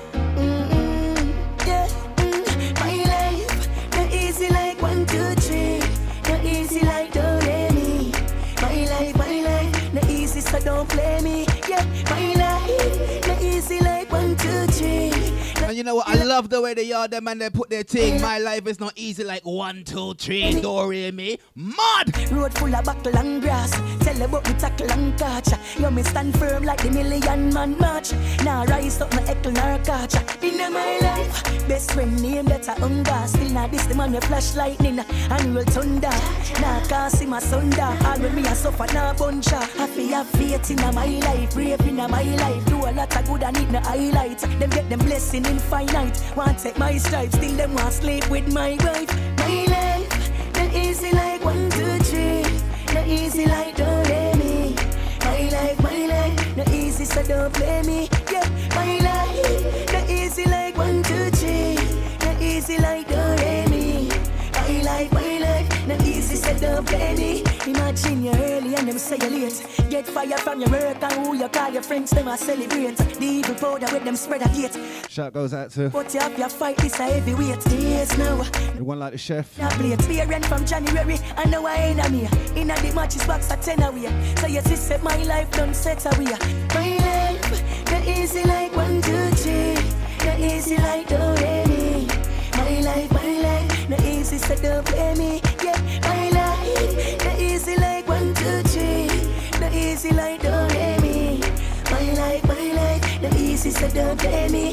C: Yeah, my life, not easy like 1, 2, 3. Not easy like do-re-mi. My life, not easy so don't play me. Yeah, my life, not easy like 1, 2, 3.
A: And you know what? I love the way they are them and they put their thing. My life is not easy like 1, 2, 3. Don't hear me. Mud!
C: Road full of buckle and grass. Tell about me tackle and catch. You me stand firm like the million man march. Now rise up my echo nor catch. In my life, best friend name that I hunger. Still not this the man with flash lightning and roll thunder. Now can't see my thunder. All with me I suffer now buncha. I feel have faith in my life, brave in my life. Do a lot of good and need no highlights. Them get them blessing infinite. Want take my stripes, still them want sleep with my wife. My life, not easy like 1, 2, 3. Not easy like do-re-mi. My life, not easy so don't play me. Yeah, my life, not easy like 1, 2, 3. Not easy like do-re-mi. My life, not easy so don't play me. Imagine you early and them say you late. Get fire from your work and who you call your friends, them a celebrate. The evil powder with them spread a gate.
A: Shout goes out to
C: but you have your fight, this a heavyweight. Yes now.
A: the one like the chef.
C: That plate parent from January, and now I enemy. In the matches box at 10 away. So you just set my life done set away. My life, not easy like 1, 2, 3. Not easy like do-re-mi. My life, not easy so don't play me. Yeah, my life, not easy like 1, 2, 3. Not easy like do-re-mi. My life, not easy so don't play me.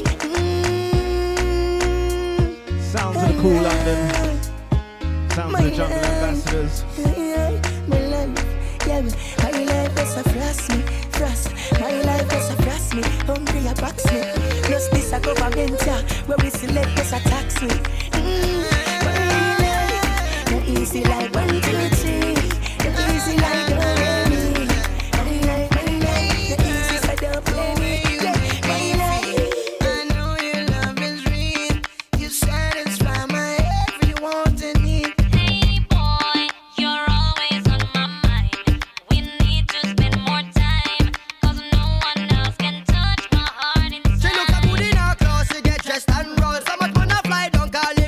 A: Sounds of the Cool London. Sounds of the Jungle Ambassadors.
C: My life, yeah, my life is a frost. My life is a frost me. Hungry a box me. Plus this a government, yeah, where we select us a tax me. My life, not easy like 1, 2, 3. Not easy like do-re-mi. My life, not easy so don't play me. Yeah, my life.
N: I know your love is real. You satisfy my every want and need.
J: Hey boy, you're always on my mind. We need to spend more time, 'cause no one else can touch my heart inside.
M: She look a good in her clothes, she get dressed and roll. So much wanna fly, don't call it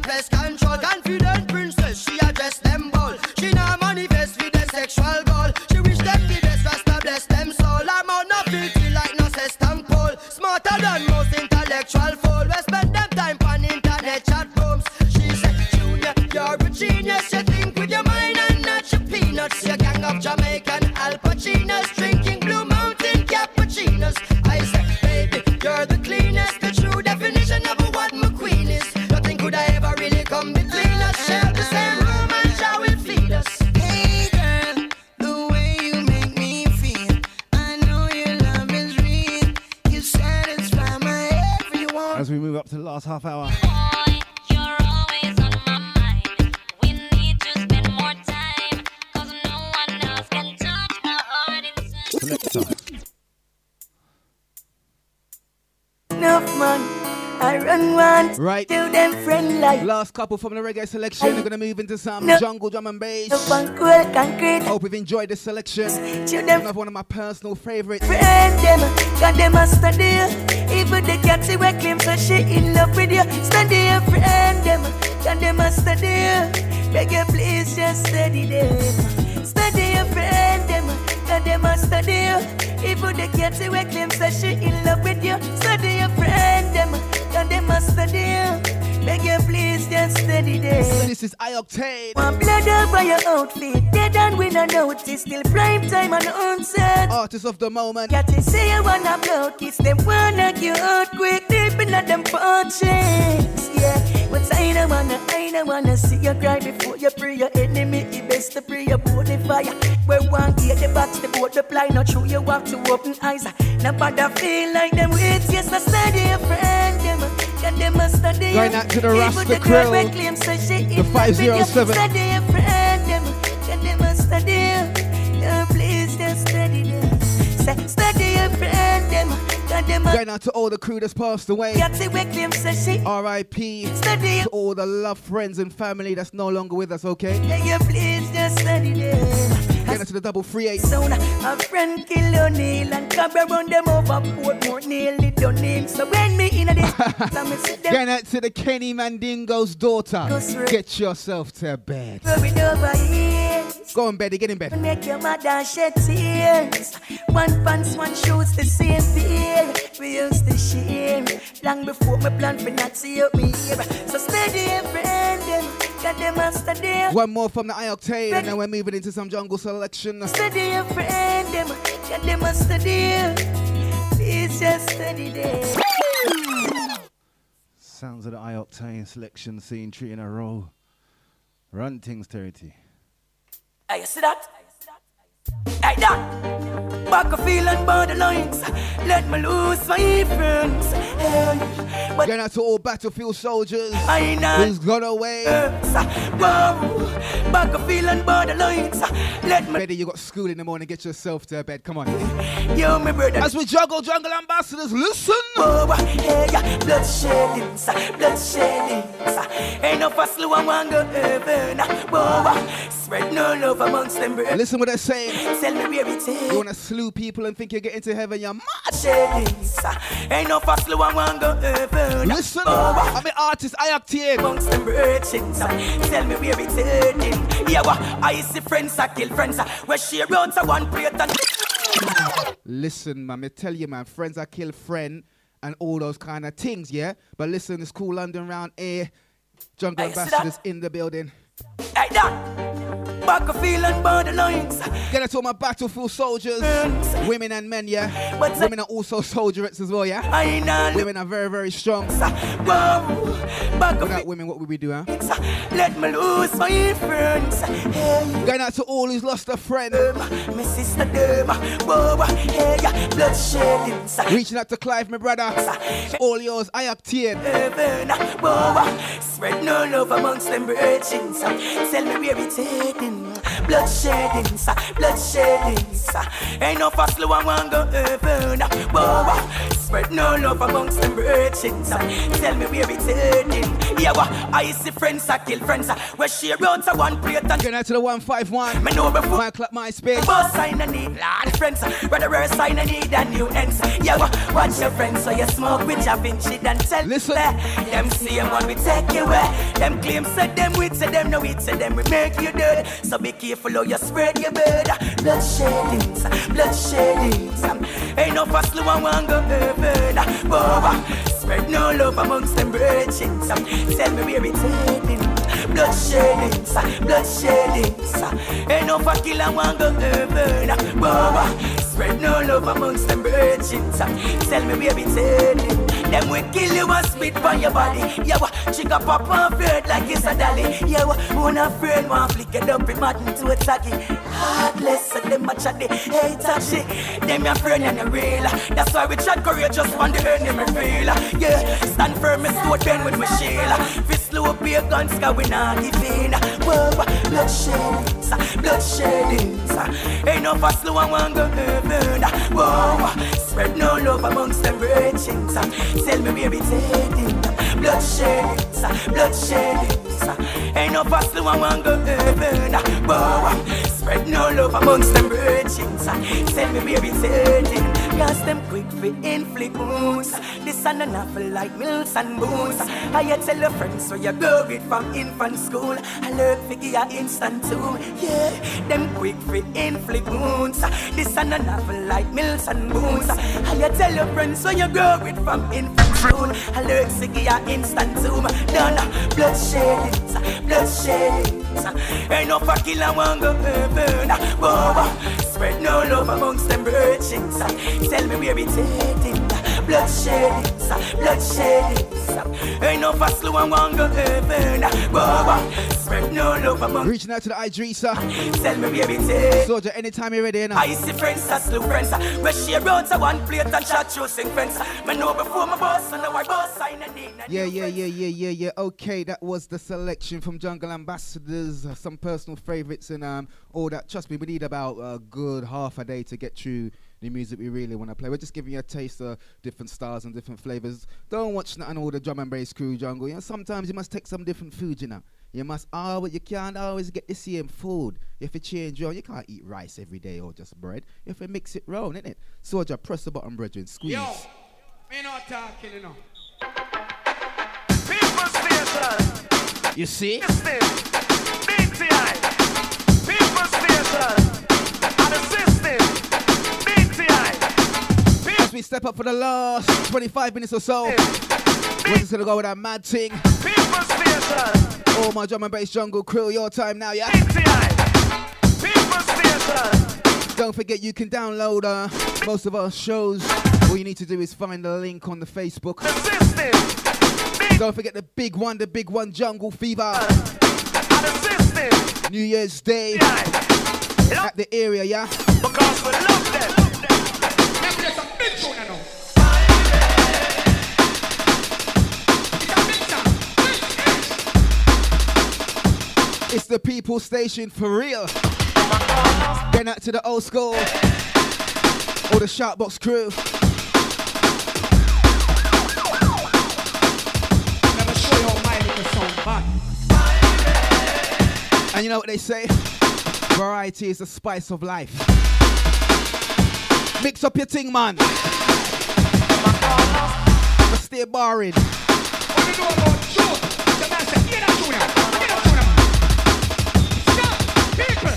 M: Smarter than most intellectual fool. We spend them time on internet chat rooms. She said, Junior, you're a genius. You think with your mind and not your peanuts. Your gang of Jamaican Al Pacinos drinking Blue Mountain cappuccinos. I said, baby, you're the cleanest. The true definition of what my queen is. Nothing could I ever really come between us. Share the same room and Jah will feed us.
N: Hey girl, the way you make me feel, I know your love is real. You satisfy my every want.
A: As we move up to the last half hour.
H: Enough man, I run one.
A: Right.
H: Till them friend like.
A: Last couple from the reggae selection. We're gonna move into some jungle drum and bass. Hope you've enjoyed this selection. Another one of my personal favorites.
H: Friend them, got them a study. Even the cat see we claim so she in love with you. Study a friend them, got them a study. Beg you please just study them. Study a friend them, got them a study. Even the cat see we claim so she in love with you. Study a friend them, got them a study. Beg you please just study them.
A: So this is I-Octane.
H: One blood over your outfit. Dead and we don't notice. Still prime time and unsaid.
A: Artist of the moment.
H: Got to say you wanna blow kiss them. Wanna get out quick. Deep in them fortunes. Yeah. But I don't wanna see you cry before you pray your enemy. It best to pray about the fire. Where one gear the box, the boat, the ply. Not true, you have to open eyes. Nobody feel like them with yes, I study a friend. Them must study.
A: Going out to the Rasta Krill, the 507.
H: Study a friend. Them must study. Please just study them. Study a friend.
A: Going out to all the crew that's passed away. R.I.P. to all the love friends and family that's no longer with us, okay?
H: Please just study them.
A: Going out to the 338.
H: Sound a friend kill O'Neal and Cabra run them over Portmore nearly done him. So when me in a this
A: Going out to the Kenny Mandingo's daughter. Get yourself to bed. Go in bed, get in bed.
H: Make your mother shed tears. One pants, one shoes, the same pair. We used to share long before my plan for not see up me here. So steady a friend, got them a study.
A: One more from the I-Octane, and then we're moving into some jungle selection.
H: Steady a friend, got them a study. Please just study them.
A: Sounds of the I-Octane selection scene, 3 in a row. Run things, Terity.
H: Hey, you see that? Hey, that. Back a feeling borderlines. Let me lose my friends. Hey, but
A: going out to all battlefield soldiers
H: who's
A: gone away.
H: Whoa. Back a feeling borderlines. Let me.
A: Ready, you got school in the morning. Get yourself to bed. Come on.
H: Yo, my brother.
A: As we juggle jungle ambassadors, listen.
H: Whoa, hey, blood sheddings. Ain't no fast slow and one go heaven. Whoa, spread no love amongst them.
A: Listen what they're saying.
H: Tell me where it is.
A: You wanna slew people and think you're getting to heaven? You're mad.
H: Sheddings. Ain't no fast slow and one go heaven.
A: Listen, I'm an artist. I-Octane.
H: Amongst them virgins. Tell me where it's heading. Yeah, I see friends I kill friends. Where she wrote a one plate and.
A: Listen, man, me tell you, man, friends I kill friend and all those kind of things, yeah? But listen, it's cool London round here. Jungle ambassadors in the building.
H: Hey, that. Back a feeling borderlines.
A: Get it to all my battlefield soldiers, women and men, yeah?
H: But
A: women are also soldierettes as well, yeah? Women are very, very strong. Without women, what would we do, huh?
H: Let me lose my friends.
A: Going out to all who's lost a friend.
H: My sister, blood sheddings.
A: Reaching out to Clive, my brother. It's all yours, I-Octane.
H: Spread no love amongst them virgins. Tell me where it's heading. Blood sheddings. Ain't no fast slow and one go heaven. Spread no love amongst them virgins. Tell me where it's heading. Yeah, I see friends I kill friends. Where she wrote a one plate and.
A: Going out to the 151.
H: Me know before.
A: My clap, my space.
H: Boss sign I need lad friends. Rather rare sign I need a new ends. Yeah, watch your friends so you smoke with your Vinci and tell.
A: Listen.
H: Them see them when we take you away. Them claims say them we say them no we say them we make you dead. So be careful how you spread your bird. Blood sheddings. Ain't no fast slow and one go heaven.
F: heaven. Spread no love amongst them virgins. Tell me where it's heading. Blood sheddings, blood sheddings. Ain't no for kill and one go heaven. Spread no love amongst them virgins. Tell me where it's heading. Them will kill you and spit on your body. Yeah, chick up up and afraid like it's a dolly. Yeah, one afraid, one flick it up in Martin to a taggy. Heartless, so them a chat the hate and shit. Them your friend and your real. That's why we chat courageous on the enemy feel. Yeah, stand firm and sword bend with my shield. Fist slow up your guns, cause we not giving. Blood sheddings, blood sheddings. Ain't no fast slow and one go heaven. Spread no love amongst them virgins. Tell me where it's heading. Blood sheddings, blood sheddings. Ain't no fast slow and one go heaven. Spread no love amongst them virgins. Tell me where it's heading. Cause them quick for influence. This and enough like mills and booze. I tell your friends so you go it from infant school. I learn figure your instant too. Yeah, them quick for influence. This and enough like mills and booze. I tell your friends so you go it from infant school. I learn figure your instant too. Done blood sheddings, blood sheddings. Ain't no for kill and one go heaven. Spread no love amongst them virgins. Tell me where it's heading. Blood sheddings, blood sheddings. Ain't no for slow and one go heaven. Spread no love amongst.
A: Reaching out to the Idrissa.
F: Tell me where it's heading.
A: Soldier, anytime you're ready, you know.
F: I see friends, slow friends. Where she around to one plate and chat choosing friends. Me know before my boss and now I boss sign a name.
A: Yeah. Okay, that was the selection from Jungle Ambassadors. Some personal favorites and all that. Trust me, we need about a good half a day to get through the music we really want to play. We're just giving you a taste of different styles and different flavors. Don't watch nothing all the drum and bass crew jungle. You know, sometimes you must take some different food, you know. You must but you can't always get the same food. If you change your, you can't eat rice every day or just bread. You have to mix it round, innit? Soldier, press the button, brethren, squeeze.
O: Yo, me not talking, you know.
F: People station.
A: You see?
F: BTI. People station. And the system. BTI.
A: As we step up for the last 25 minutes or so, we're just gonna go with that mad thing.
F: People station.
A: Oh, my drum and bass jungle crew, your time now, yeah?
F: BTI. People station.
A: Don't forget you can download most of our shows. All you need to do is find the link on the Facebook. Don't forget the big one Jungle Fever. New Year's Day at the area, yeah?
F: Because we love them.
A: It's the People Station for real. Getting out to the old school. All the Shoutbox crew.
O: Never show your mind with the song back.
A: And you know what they say? Variety is the spice of life. Mix up your thing, man. But stay barring.
O: What do you know about June? The man said, hear that tune now. Hear that tune now. Stop, people.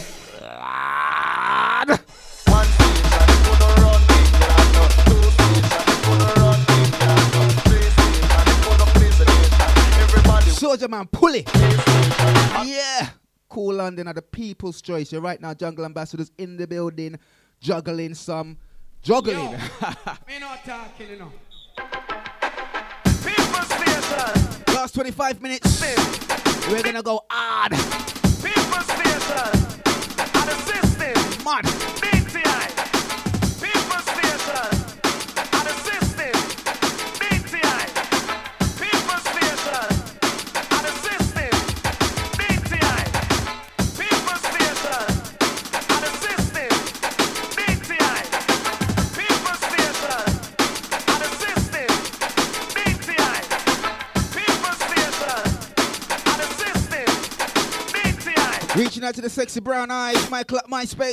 F: One station, gonna run me, two stations, gonna run me, three stations, gonna play the station. Everybody.
A: Soldier man, pull it. Yeah. Cool London are the people's choice. You're right now, Jungle Ambassadors in the building, juggling some. Juggling.
O: Yo, me not talking, you know.
F: People station.
A: Last 25 minutes. We're gonna go hard.
F: People station. And the system.
A: Man.
F: BTI. People station. And the system. BTI. People station. And the system. BTI. People station. And the system. BTI. People station. And the system. BTI. People station. And the system. BTI.
A: Reaching out to the sexy brown eyes, my club, my space.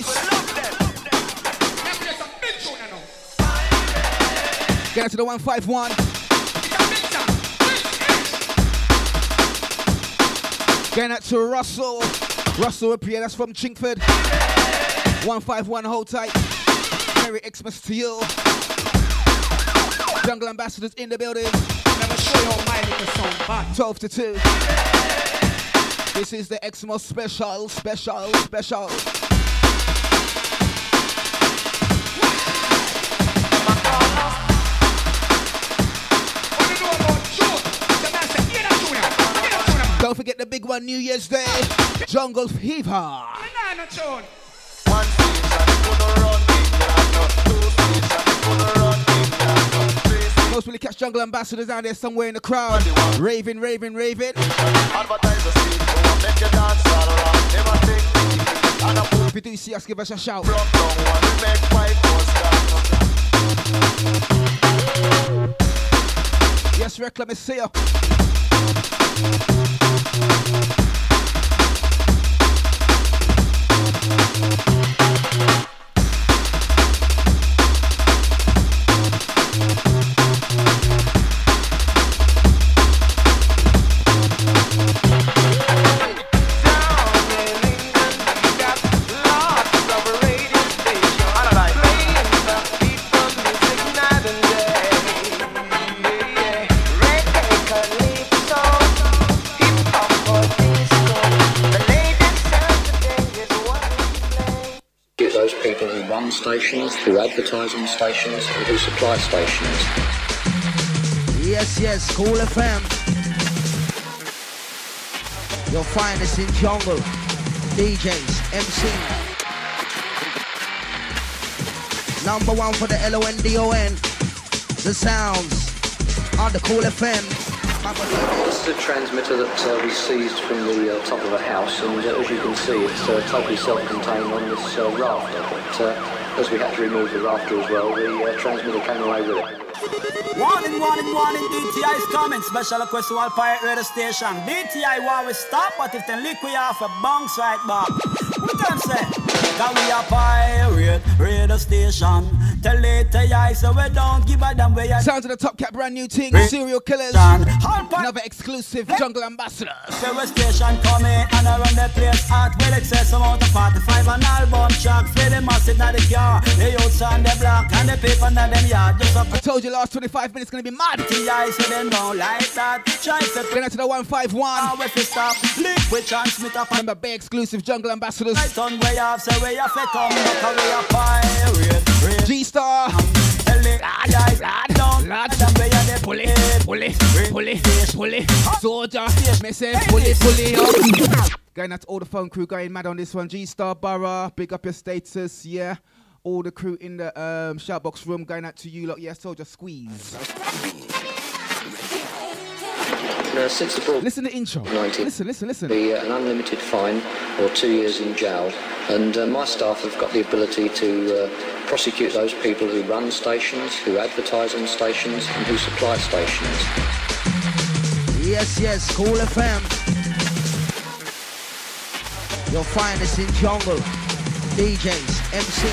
A: Get out to the 151. Getting out to Russell. Russell up here, that's from Chingford. 151, hold tight. Merry Xmas to you. Jungle Ambassadors in the building.
O: Never show you my little song, but
A: 12 to 2. This is the Xmas special. Don't forget the big one, New Year's Day. Jungle Fever. Most really catch Jungle Ambassadors out there somewhere in the crowd. Raving. If you do see us, give us a shout. Yes, Reclam is here.
P: Stations, who advertise on stations, and who supply stations.
L: Yes, Cool FM. You'll find us in jungle. DJs, MC. Number one for the LONDON. The sounds on the Cool FM.
P: This is a transmitter that we seized from the top of a house, and as you can see, it's totally self-contained on this rafter. But as we had to remove the rafter as well, the transmitter came away with it.
Q: Warning, DTI is coming. Special request to all pirate radio station. DTI war we stop, but if they lick we off a bounce right back. What can I say? That we a pirate radio station. Tell it to you, so we don't give a damn where you.
A: Sounds of the Top Cat brand new thing. Serial Killers. Another exclusive Jungle Ambassador.
Q: So a station coming and around the place hot. Well, excess amount of 45 an album track. Play the massive in the car. The youths on the block and the paper in them yard. Just up.
A: I told you last 25 minutes gonna be mad.
Q: TI so they don't like that. Try to
A: get out to the 151.
Q: If you stop, liquid transmit up.
A: Remember, big exclusive Jungle Ambassadors.
Q: Right on way off, so way off, come back away a pirate.
A: G-Star. Lad. Pulley. Soldier. Me say pulley up. Going out to all the phone crew going mad on this one. G-Star, Borough, big up your status, yeah. All the crew in the shoutbox room going out to you lot, yeah. Soldier, squeeze.
P: Since the board,
A: listen to the intro. Listen.
P: Be an unlimited fine or 2 years in jail, and my staff have got the ability to prosecute those people who run stations, who advertise on stations, and who supply stations.
L: Yes, Cool FM. You'll find us in jungle. DJs, MC.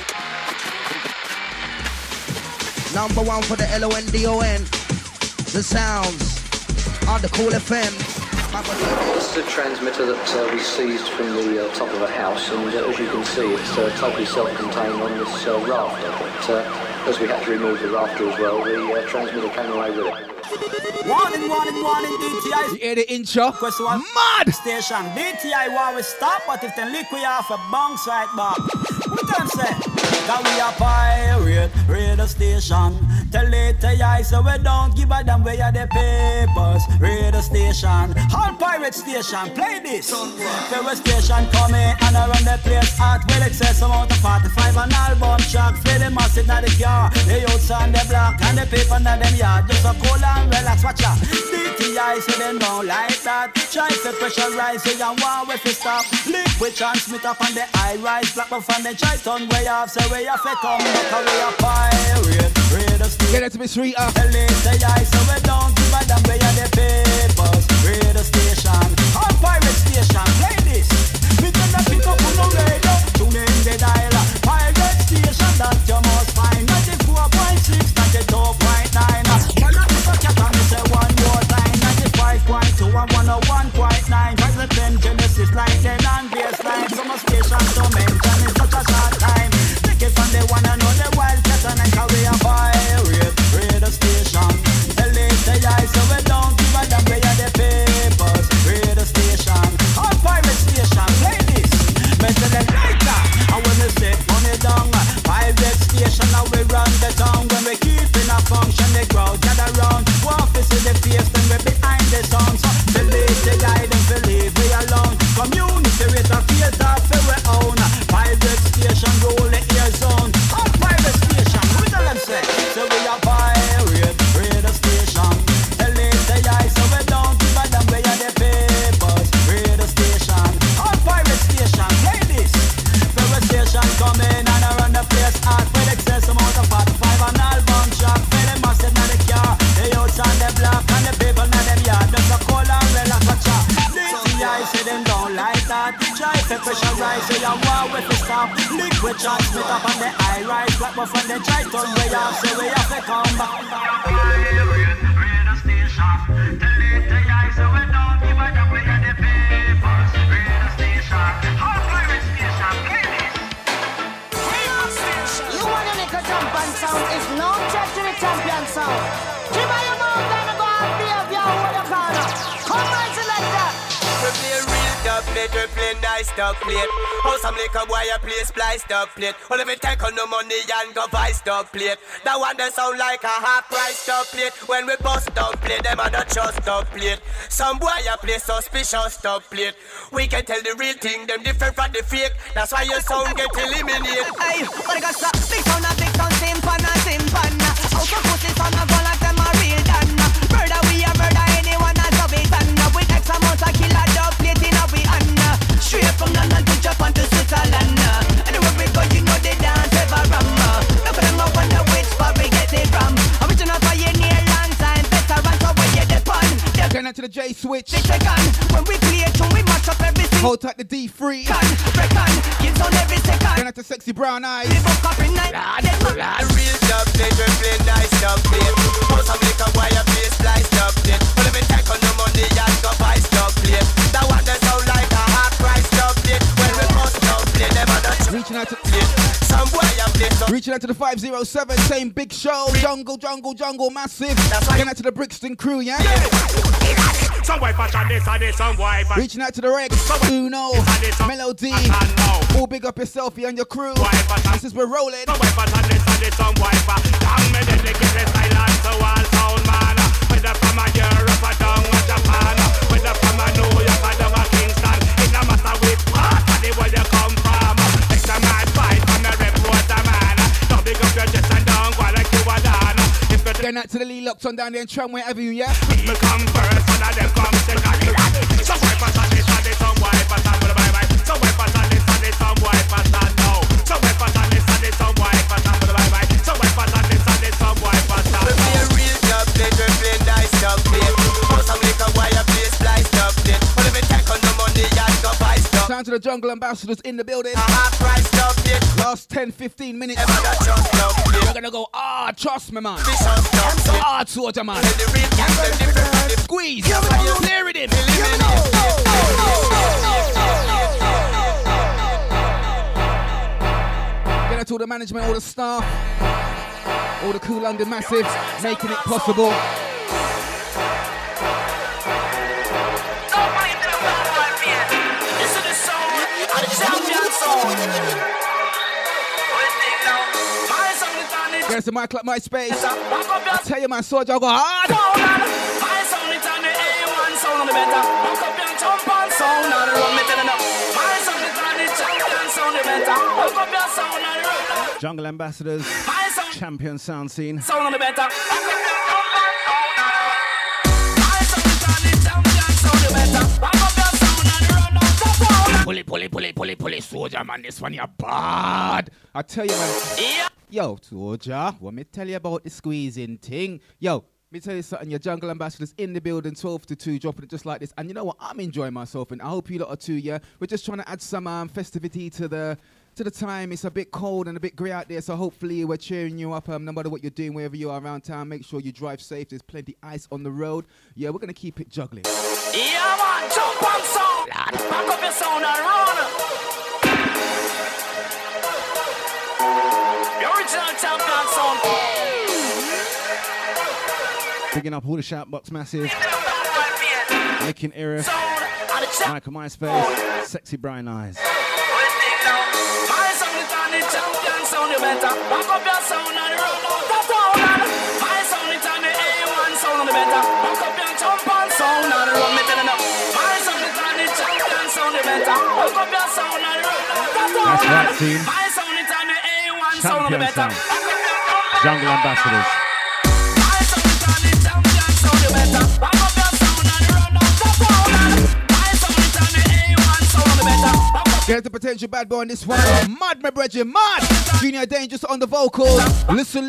L: Number one for the LONDON. The sounds on the Cool FM.
P: This is a transmitter that we seized from the top of a house, and as you can see, it's totally self-contained on this rafter. But as we had to remove the rafter as well, the transmitter came away with it.
Q: Warning, DTI.
A: You hear the intro? Mad!
Q: Station. DTI war we stop, but if they lick we off a bounce right back. What can I say? That we a pirate radio station. Tell it to you, so we don't give a damn where you the papers. Radio station. All pirate station. Play this. The station coming and around the place hot. Well, excess amount of 45 an album track. Play the massive in the car. The youths on the block and the paper in them yard. Just a cool and relax, watch out. DTI so they don't like that. Try to pressurize you and want if you stop. Liquid transmit up on the high rise. Black off on the try turn way off. So way off it come back away a pirate. Radio station.
A: Get it to Miss Rita.
Q: DTI so we don't give a damn where you the papers. Radio station. All pirate station. Play this. We gonna pick up on the radio. Tune in the dial. Pirate station that you must find. 94.6, 92.9. Say one more time, 95.2 and 101.9. Cause the 10 Genesis line, then and baseline. So much station to mention in such a short time. Take it from the one and only Wildcat and carry a pirate radio station. I say I want with the stop. Liquid transmit up on the high rise. Black buff and they try to way off. So we have to come back. Radio station. Tell it to you so we don't give a damn. We get the papers. Radio station. Hot pirate station. Play this.
H: You want to make a jump and sound? It's no check to the champion sound. Keep on your mouth and go and be of your own corner. Come on, select that.
M: We play real dub plate, we play nice dub plate. How some liquor boy you play splice dub plate. Well if you take on no money and go vice dub plate. That one that sound like a half price dub plate. When we bust dub plate, them are not just dub plate. Some boy you play suspicious dub plate. We can tell the real thing, them different from the fake. That's why your sound get eliminated.
C: Hey, what I got so big sound, same pan. Out of pussy sound, I go like them a real done. Murder we a murder, anyone a sub it and we take some out a killer dub plate in a we hand. Straight from London to Japan to Switzerland. Anywhere we go, you know they dance ever ram. Look at them, I wonder which part we get it from. Original pioneer, long time veteran, so where you the pun.
A: Going out to the J switch.
C: When we play it, we match up everything.
A: Hold tight the D3.
C: Kids on every second.
A: Going out to Sexy Brown Eyes.
M: Real dub plate, we play nice dub plate. How some liquor boy you play splice dub plate. Well if you take on no money and go vice dub plate. That one that sound like a half price dub plate. When we bust dub plate, them are not
A: reaching out to
M: some boy you play so.
A: Reaching out to the 507, same big show. Jungle, massive. Going out to the Brixton crew, yeah?
K: Some white pattern this and this, some white pattern.
A: Reaching out to the Rex, Uno, Melody. All big up yourself and your crew. This is we're rolling.
K: Some white pattern this and this, some white pattern. Down me then they give the silence to all sound man. Whether from a Europe or down a Japan. Whether from a New York or down a Kingston. It no matter which part of the world you come from. It's a mad fight from a reporter man. Don't big up your chest and down go like you are done.
A: Going out to the Lee Locks on down there in Tramway Avenue, yeah?
K: Me come first, one of them come second. Some white pattern this and this, some white pattern. Bye-bye. Some white pattern this and this, some white pattern. No. Some white pattern this and this, some white pattern. Bye-bye. Some white pattern this and this, some white pattern.
M: We play real dub plate, we play nice dub plate. How some liquor boy you play splice dub plate. Well if you take on no money and go vice dub.
A: Time to the Jungle Ambassadors in the building.
M: Half price dub plate.
A: Last 10-15 minutes. We're gonna go, trust me, man. Soldier, man. Squeeze. Clear it in. Get out to all the management, all the staff, all the Cool London Massives, making it possible.
C: This is the song, the champion song.
A: Get to my club, my space. I tell you, my soldier, I go hard.
C: My sound is on the A1 sound on the better. Walk up your jump on sound on the road, me telling you. My sound is on the champion sound the better. Walk up your sound on the road.
A: Jungle Ambassadors, champion sound scene.
C: Sound on the better.
A: Pull it, soldier, man. This one, you're bad. I tell you, man.
C: Yeah.
A: Yo, soldier, what me tell you about the squeezing thing? Yo, me tell you something. Your Jungle Ambassadors in the building, 12 to 2, dropping it just like this. And you know what? I'm enjoying myself, and I hope you lot are too, yeah? We're just trying to add some festivity to the time. It's a bit cold and a bit grey out there, so hopefully we're cheering you up. No matter what you're doing, wherever you are around town, make sure you drive safe. There's plenty ice on the road. Yeah, we're going to keep it juggling.
C: Yeah, man, jump on sound. Back up your sound and run. The original champion sound.
A: Picking up all the Shoutbox Massive. Licking Erif. Michael MySpace. Sexy Brown Eyes.
C: My sound is on the champion sound, you better back up your sound and run out the town. My sound is on the A1 sound, you better back up your jump on sound and run, me telling you. My sound is on the champion sound, you better back up your sound and run out the town.
A: That's right, team.
C: My sound is on the A1 sound, you
A: Champion
C: better
A: sound. Jungle Ambassadors.
C: My sound is on the champion sound, you better back up your sound and run out the town. My sound is on the A1 sound, you better.
A: Get the potential bad boy on this one. Mad, my brethren, mad. Junior Dangerous on the vocals. Listen.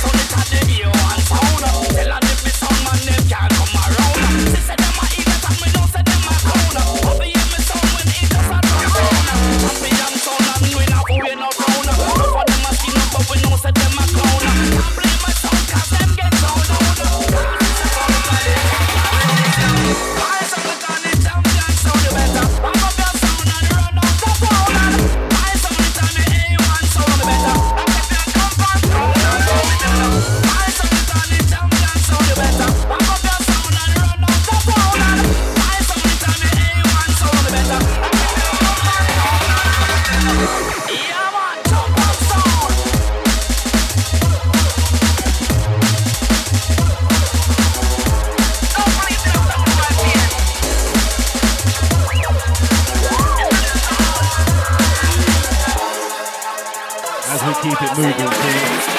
K: sound it at the A1 sound. Tell them if me sound man them can't come around. She said them a eager and me know say them a clown. Over here me sound when it just a turn round. Champion sound and we not going around. No for them a skin up but we know say them a clown. Can't blame my sound cause them get sound out. I sound it on the champion sound you better. Back up your sound and run out the town. I sound it on the A1 sound you better. Back up your comfort sound. I sound it on the champion sound you better. Back up your sound and run out the town. I sound it on the A1 sound you better. Yeah man, jump up sound.
A: As we keep it moving, see?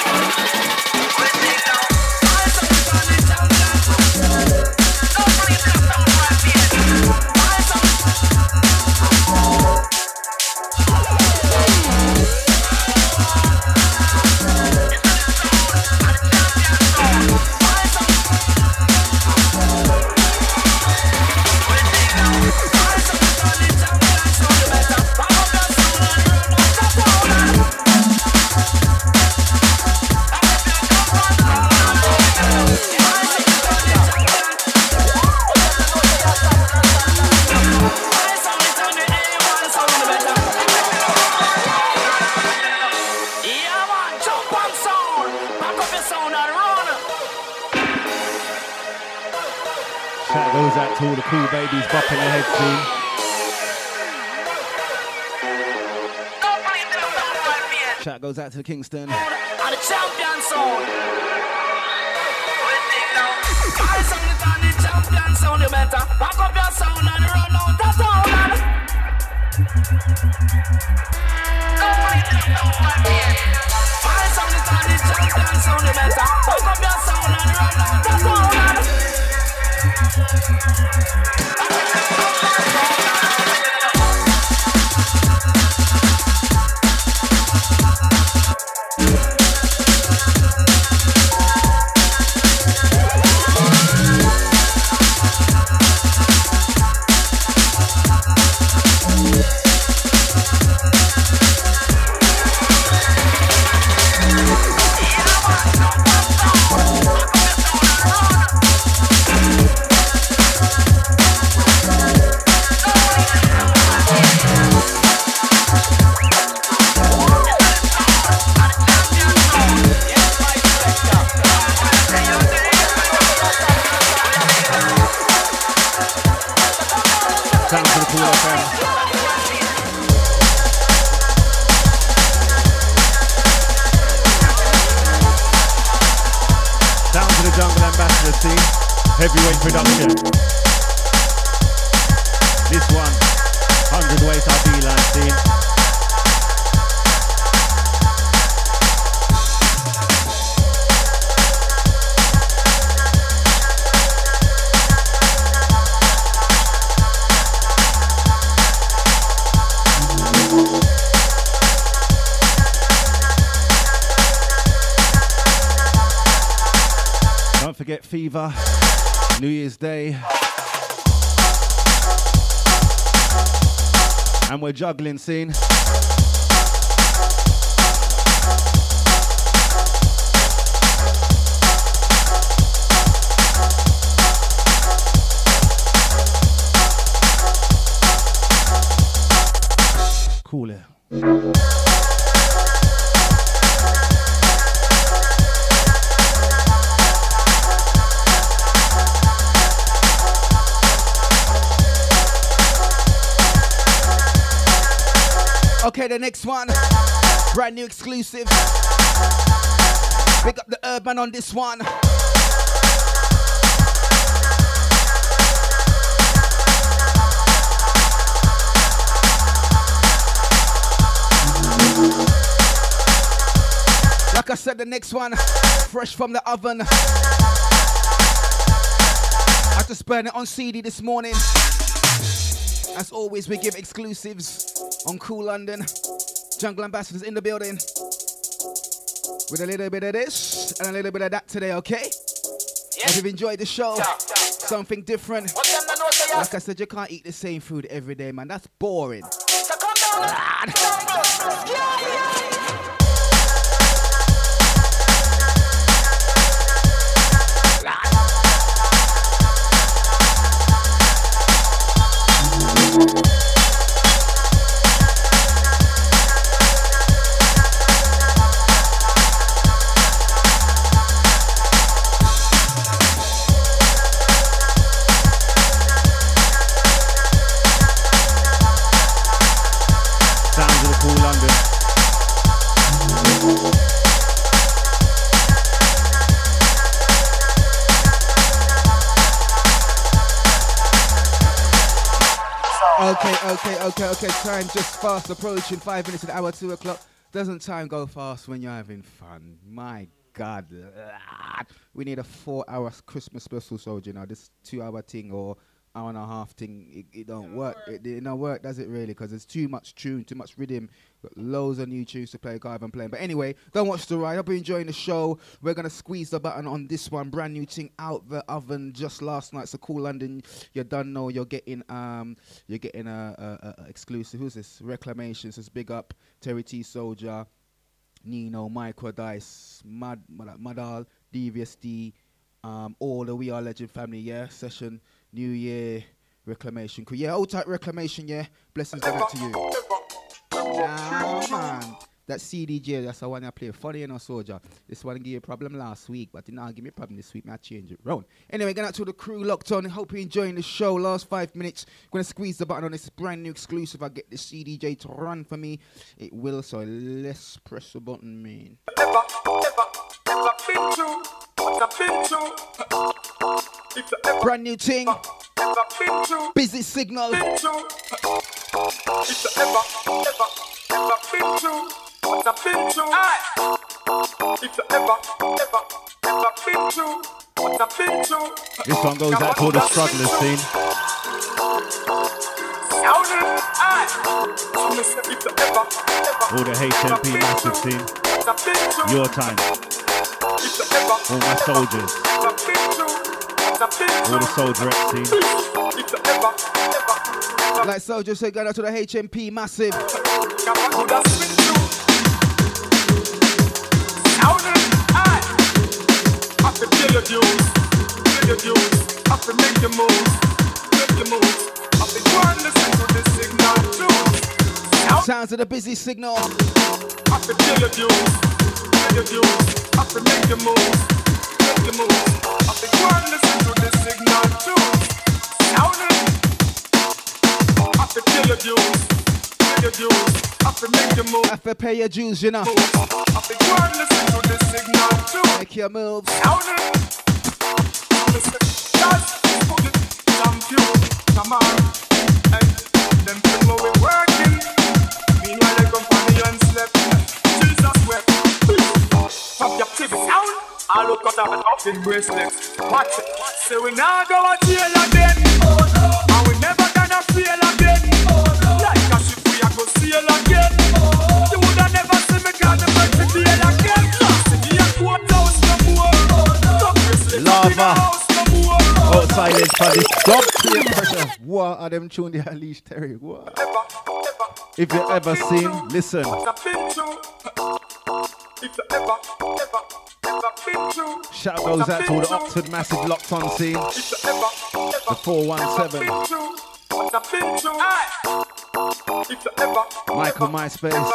A: Shout goes out to all the cool babies bopping their heads soon. Shout goes out to the Kingston.
K: And the champion sound. I sound it on the champion sound you better. Back up your sound and run out the town. I sound it on the champion sound you better. Back up your sound and run out the town.
A: Heavyweight production. This one, 100 weight RB line scene. Don't forget Fever. New Year's Day. And we're juggling scene. Cool it. Okay, the next one, brand new exclusive. Pick up the Urban on this one. Like I said, the next one, fresh from the oven. I just burned it on CD this morning. As always, we give exclusives on Cool London. Jungle Ambassadors in the building. with a little bit of this and a little bit of that today, okay? If you've enjoyed the show, something different. Like I said, you can't eat the same food every day, man. That's boring. Okay. Time just fast approaching. 5 minutes to the hour, 2 o'clock. Doesn't time go fast when you're having fun? My God. We need a 4-hour Christmas special, soldier. Now, this 2-hour thing or hour and a half thing, it don't work. It don't work, does it really? Because there's too much tune, too much rhythm. Got loads of new tunes to play. Can't even play. But anyway, don't watch the ride. I hope you're enjoying the show. We're gonna squeeze the button on this one. Brand new thing out the oven just last night. So Cool London, you don't know you're getting a exclusive. Who's this? Reclamation. So it's big up Terry T Soldier, Nino, Micro Dice, Madal, Devious D, all the We Are Legend family. Yeah, session. New Year Reclamation crew. Yeah, old type Reclamation, yeah. Blessings go out to you. Nah, man. That CDJ, that's the one I play. Funny enough, soldier. This one gave you a problem last week, but did not give me a problem this week. I change it round. Anyway, going out to the crew locked on. Hope you're enjoying the show. Last 5 minutes. Going to squeeze the button on this brand new exclusive. I get the CDJ to run for me. It will, so let's press the button, man. Brand new thing. Busy Signal. This one goes out to all the strugglers, scene. All the HMP massive scene. Your time. All my soldiers. All the soldier X team. Like soldiers say, going out to the HMP massive. Sounds of the Busy Signal. Have to pay your dues, you know. Make your moves.
R: I look at them in bracelets. Watch it. Say we now go a jail again. And we never gonna fail again. Like a ship we a go sail again. You woulda never see me cause the birds to deal again. See me a courthouse no more.
A: Lava. Outside it for this dub peer pressure. What are them tune the Unleash Terry? What? If you ever seen, listen. Shout goes out to all the Oxford Massive locked on scene. The 417. Michael MySpace.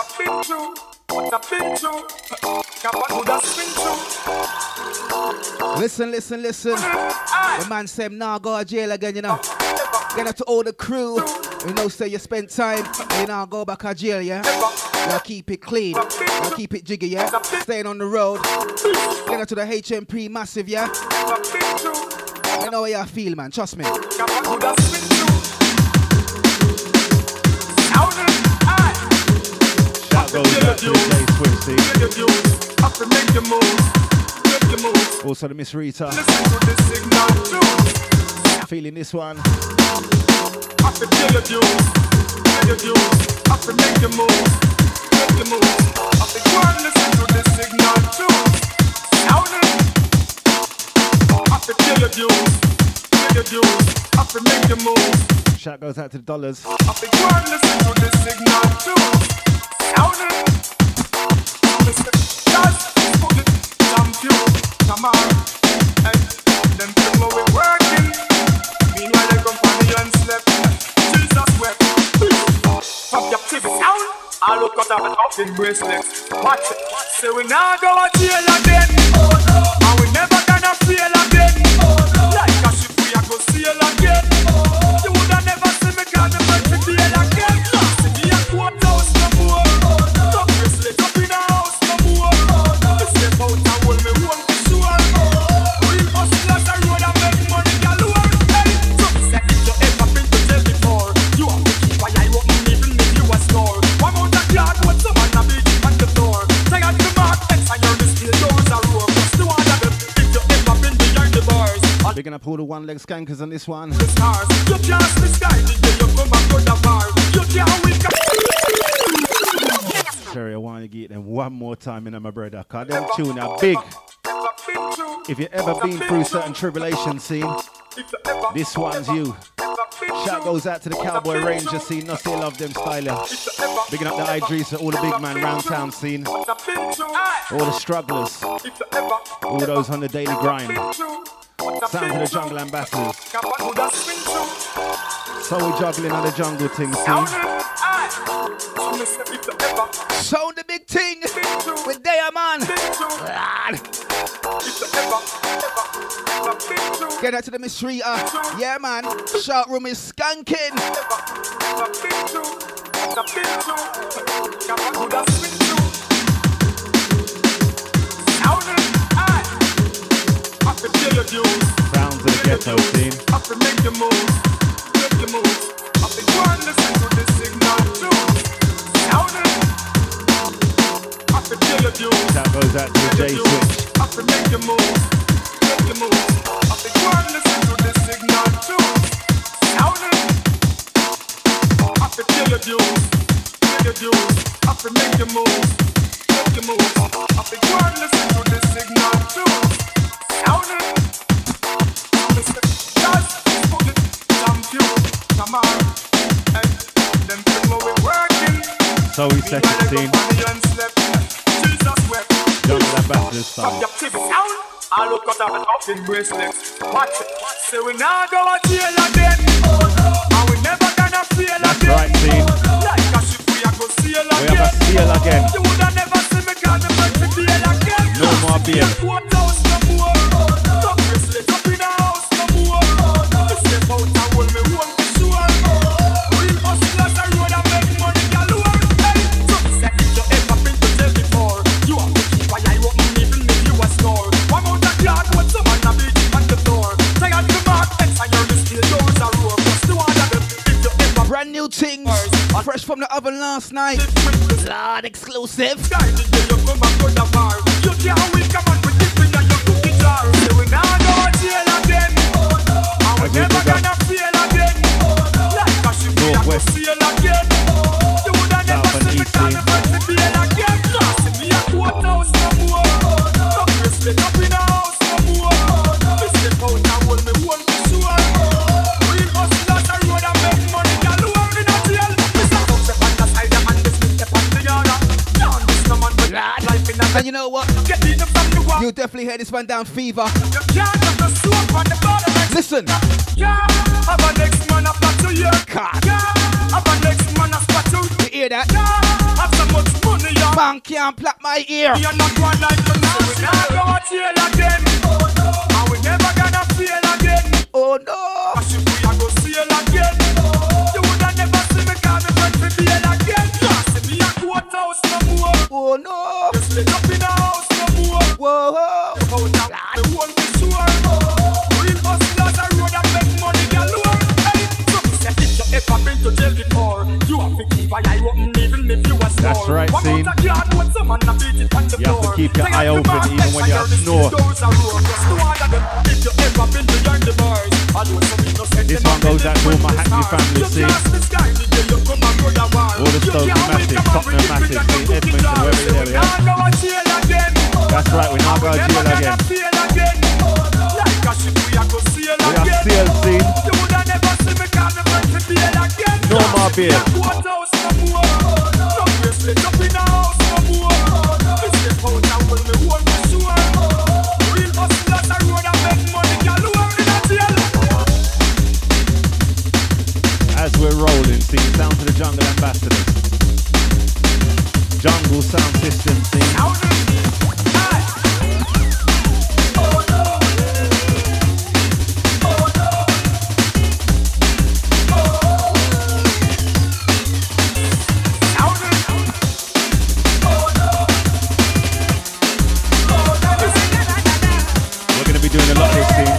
A: Listen. The man said, nah, go to jail again, you know. Get out to all the crew. You know, say you spend time, you now go back to jail, yeah? Now keep it clean, now keep it jiggy, yeah? Staying on the road. Get out to the HMP massive, yeah? I know how you feel, man, trust me. Shout goes out to the Swifty. Also the Miss Rita. Feeling this one.
R: make you move. I think one listen to the signal too. Sounding. I think kill your dues. Kill your dues. I think make you move.
A: Shout goes out to the dollars.
R: I think one listen to the signal too. Sounding. Listen. Just put it. Jump you. Come on. Hey. Them people we working. Meanwhile the companion slept. Jesus wept. Pop your TV sound. I look out of an outfit bracelets. Watch it. Say we now go a jail again. And we never gonna fail again. Like a ship we a go sail again. You woulda never see me cause the bird to deal again. See me a courthouse no more. No bracelet up in a house no more. Me step out and hold me home for sure. Real hustlers a road and make money galore. Hey, so say if you ever been to jail before, you have to keep an eye open even if you a snore. One out of clock with someone a beat on the floor. Take out the mark, X and your display doors are roar. Just the one of them if you ever been behind the bars.
A: Bigging up all the one leg skankers on this one.
R: The stars, you can't see sky, you come and go the bar. You can't wake up.
A: Sorry, I want to get them one more time in my brother. Cause them tune are big. If you ever been through certain tribulation scene, this one's you. Shout goes out to the Cowboy Ranger scene. No say love them styler. Bigging up the Idris, all the big man round town scene. All the strugglers. All those on the daily grind. Sounds of the jungle ambassadors. So we juggling on the jungle thing scene. Sound the big thing with Diamond. Get out to the mystery. Yeah, man. Shout room is skanking. Sounds of the ghetto scene. That goes out to the J Switch. So we set the scene. Jungle ambassadors style.
R: I look out of an outfit bracelets. Watch it. Say we now go a jail again. And we never gonna fail again.
A: That's right, team.
R: Like a ship we a go sail again.
A: We have a seal again.
R: You woulda never see me cause the bird to deal again.
A: No more beer.
R: Courthouse no more. No bracelet up in a house no more. Me step out and hold me home for sure. Real hustlers a road and make money galore. Hey, so say if you ever been to jail before, you have to keep an eye open even if you a snore. One out of clock with someone a beat on the floor. Take out the mark, X and your display doors are roar. Just the one of them if you ever.
A: Brand new things, fresh from the oven last night. Lord exclusive.
R: You can't wake up and put it in your cookie jar. Say we now go a jail again. And we never gonna fail again. Like a ship we a go sail again. You woulda never see me cause the bird to deal again. See me a courthouse no more. No bracelet up in a house no more. Me step out and hold me one for sure. Real hustlers a road and make money galore in a jail. Me step out step on the side and this me step on the yard. Down this no man but life in a.
A: And you know what? You definitely hear this one down, Fever. Listen.
R: Have a next man a plot to you. Have a next man a spot to you.
A: You hear that?
R: Have so much money, yeah.
A: Man can't plug my ear.
R: You're not one like you now. We now go a jail again. And we never gonna fail again.
A: Oh no.
R: Cause if we a go sail again, you woulda never see me cause me friend to deal again. See me a courthouse no more.
A: Oh no.
R: Just lit up in a house no more.
A: Whoa.
R: Out of the one for sure. Real hustlers a road and make money galore. Hey, so say if you ever been to jail before, you have to keep an eye open even if you a snore.
A: That's right,
R: One
A: scene.
R: out of yard with someone a beat it on the
A: You have to
R: floor.
A: keep your eye open even when you snore.
R: If you ever been behind the bars,
A: This one goes out to all my Hackney family, see? All the Stoke Massive, Tottenham Massive, beard.
R: Courthouse no more. No bracelet up in the house no more. Me step out and hold me hold me sure. Real hustlers a road and make money, girl who are in a jail.
A: As we're rolling, sing down to the Jungle Ambassadors. Jungle sound system, sing. We're going to be doing a lot of this thing.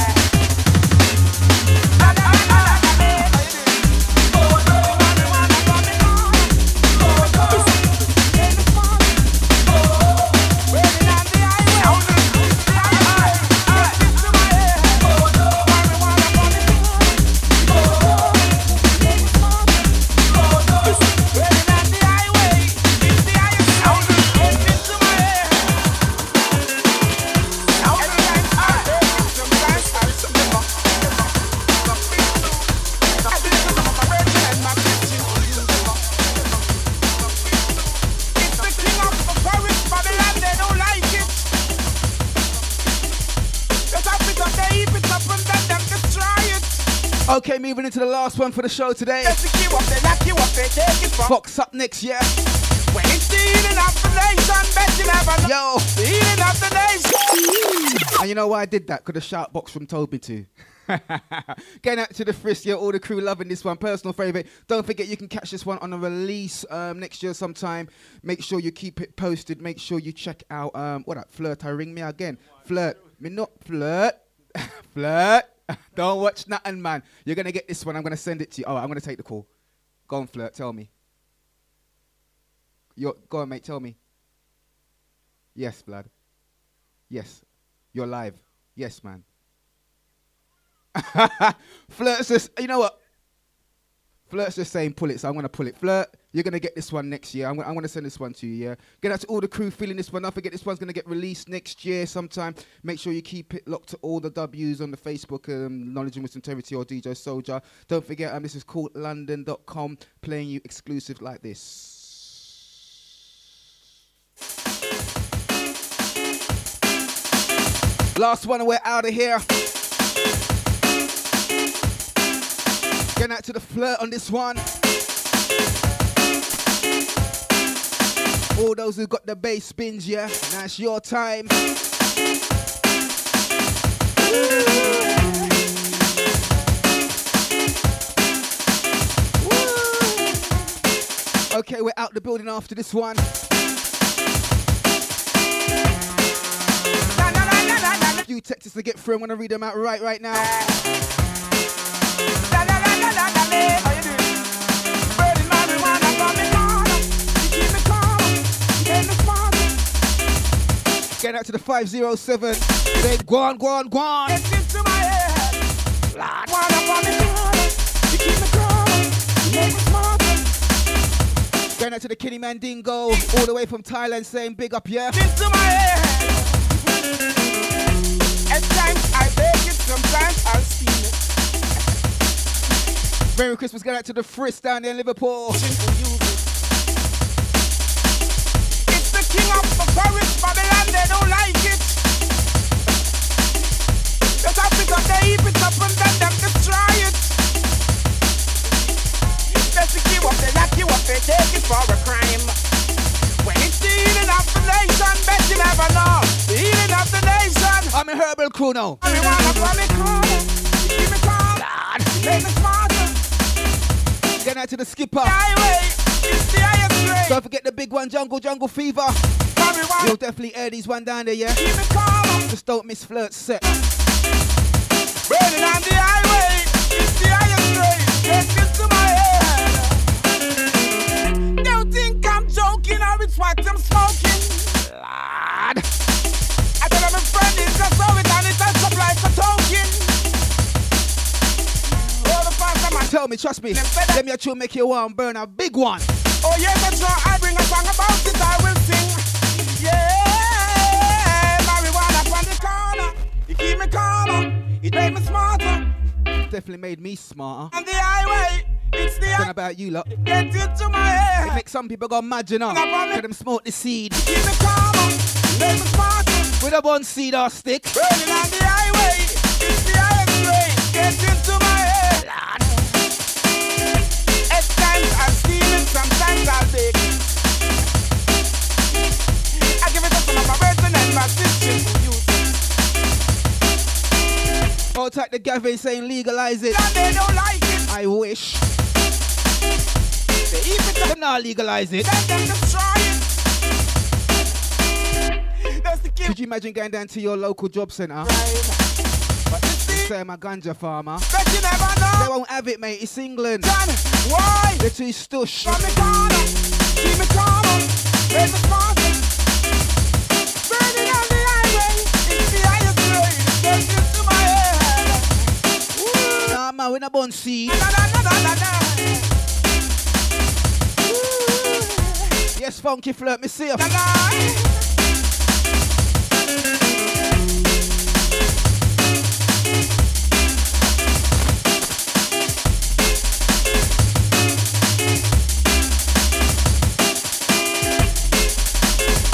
A: Okay, moving into the last one for the show today. Fox up next, yeah.
F: When it's the healing of the nation, bet you never know.
A: Yo,
F: the healing of the nation.
A: And you know why I did that? Because the shout box from told me to. Getting out to the frisk, yeah, all the crew loving this one. Personal favourite. Don't forget you can catch this one on a release next year sometime. Make sure you keep it posted. Make sure you check out what that flirt. I ring me again. Flirt. Me not flirt. Flirt. Don't watch nothing, man. You're gonna get this one. I'm gonna send it to you. Oh, I'm gonna take the call. Go on, Flirt. Tell me. Go on, mate. Tell me. Yes, blood. Yes. You're live. Yes, man. Flirt's just, you know what? Flirt's just saying pull it, so I'm going to pull it. Flirt, you're going to get this one next year. I'm going to send this one to you, yeah? Get out to all the crew feeling this one. Don't forget this one's going to get released next year sometime. Make sure you keep it locked to all the W's on the Facebook, Knowledge and Wisdom Territory or DJ Soldier. Don't forget, this is called London.com, playing you exclusive like this. Last one and we're out of here. Getting out to the Flirt on this one. All those who got the bass spins, yeah. Now it's your time. Okay, we're out the building after this one. A few texts to get through. I'm going to read them out right now. Getting out to the 507. Say, go on. Going out to the Kenny Mandingo, all the way from Thailand, saying big up, yeah.
F: At times I beg it, sometimes I'll steal it.
A: Merry Christmas, going out to the Frisk down there in Liverpool.
F: It's the king of the forest, Babylon, they don't like it. The topic of the heap it up and then them destroy it. That's the key of the lock you up, they take it for a crime. When it's the healing of the nation, bet you never know. The healing of the nation.
A: I'm a Herbal Crew now.
F: Everyone up on me corner. Keep me calm. Make me smarter.
A: Getting out to the Skipper.
F: Highway. It's the highest grade.
A: Don't forget the big one, Jungle Fever.
F: Everyone.
A: You'll definitely air these one down there, yeah?
F: Keep me calm.
A: Just don't miss Flirt's set.
F: Burning on the highway. It's the highest grade. Get this to my head. Don't think I'm joking or it's what I'm smoking.
A: Lord.
F: I tell my friend it's just so it and it touch up like a token. All the past I'm
A: Tell me, trust me. Let me a tune make you one burn a big one.
F: Oh yeah, that's right. I bring a song about it, I will sing. Yeah, marijuana up on the corner. It keep me calmer. It made me smarter.
A: Definitely made me smarter.
F: On the highway,
E: It's the
F: Something about you lot.
E: Get into my head.
F: It makes some people go mad, you know. Let them smoke the seed.
E: Keep me calm, let me smart.
F: With a one seed or stick.
E: Burning on the highway. It's the highest way. Get into my head. At times I'm stealing, sometimes I'll take. I give it up to my brethren and my sisters for you.
F: All type the Gavin saying legalize it.
E: And they don't like it.
F: I wish.
E: They even
F: them not legalize it.
E: Let them destroy it. That's the key.
F: Could you imagine going down to your local job centre? Say I'm a ganja farmer.
E: Bet you never know.
F: They won't have it, mate. It's England.
E: John, why?
F: They're too stush.
E: From the corner, keep me calm. Let me smart. Burning on the highway. It's the highest grade. Get into my head.
F: Nah, man, we're not born seed.
E: Na.
F: Yes, funky flirt, me see you.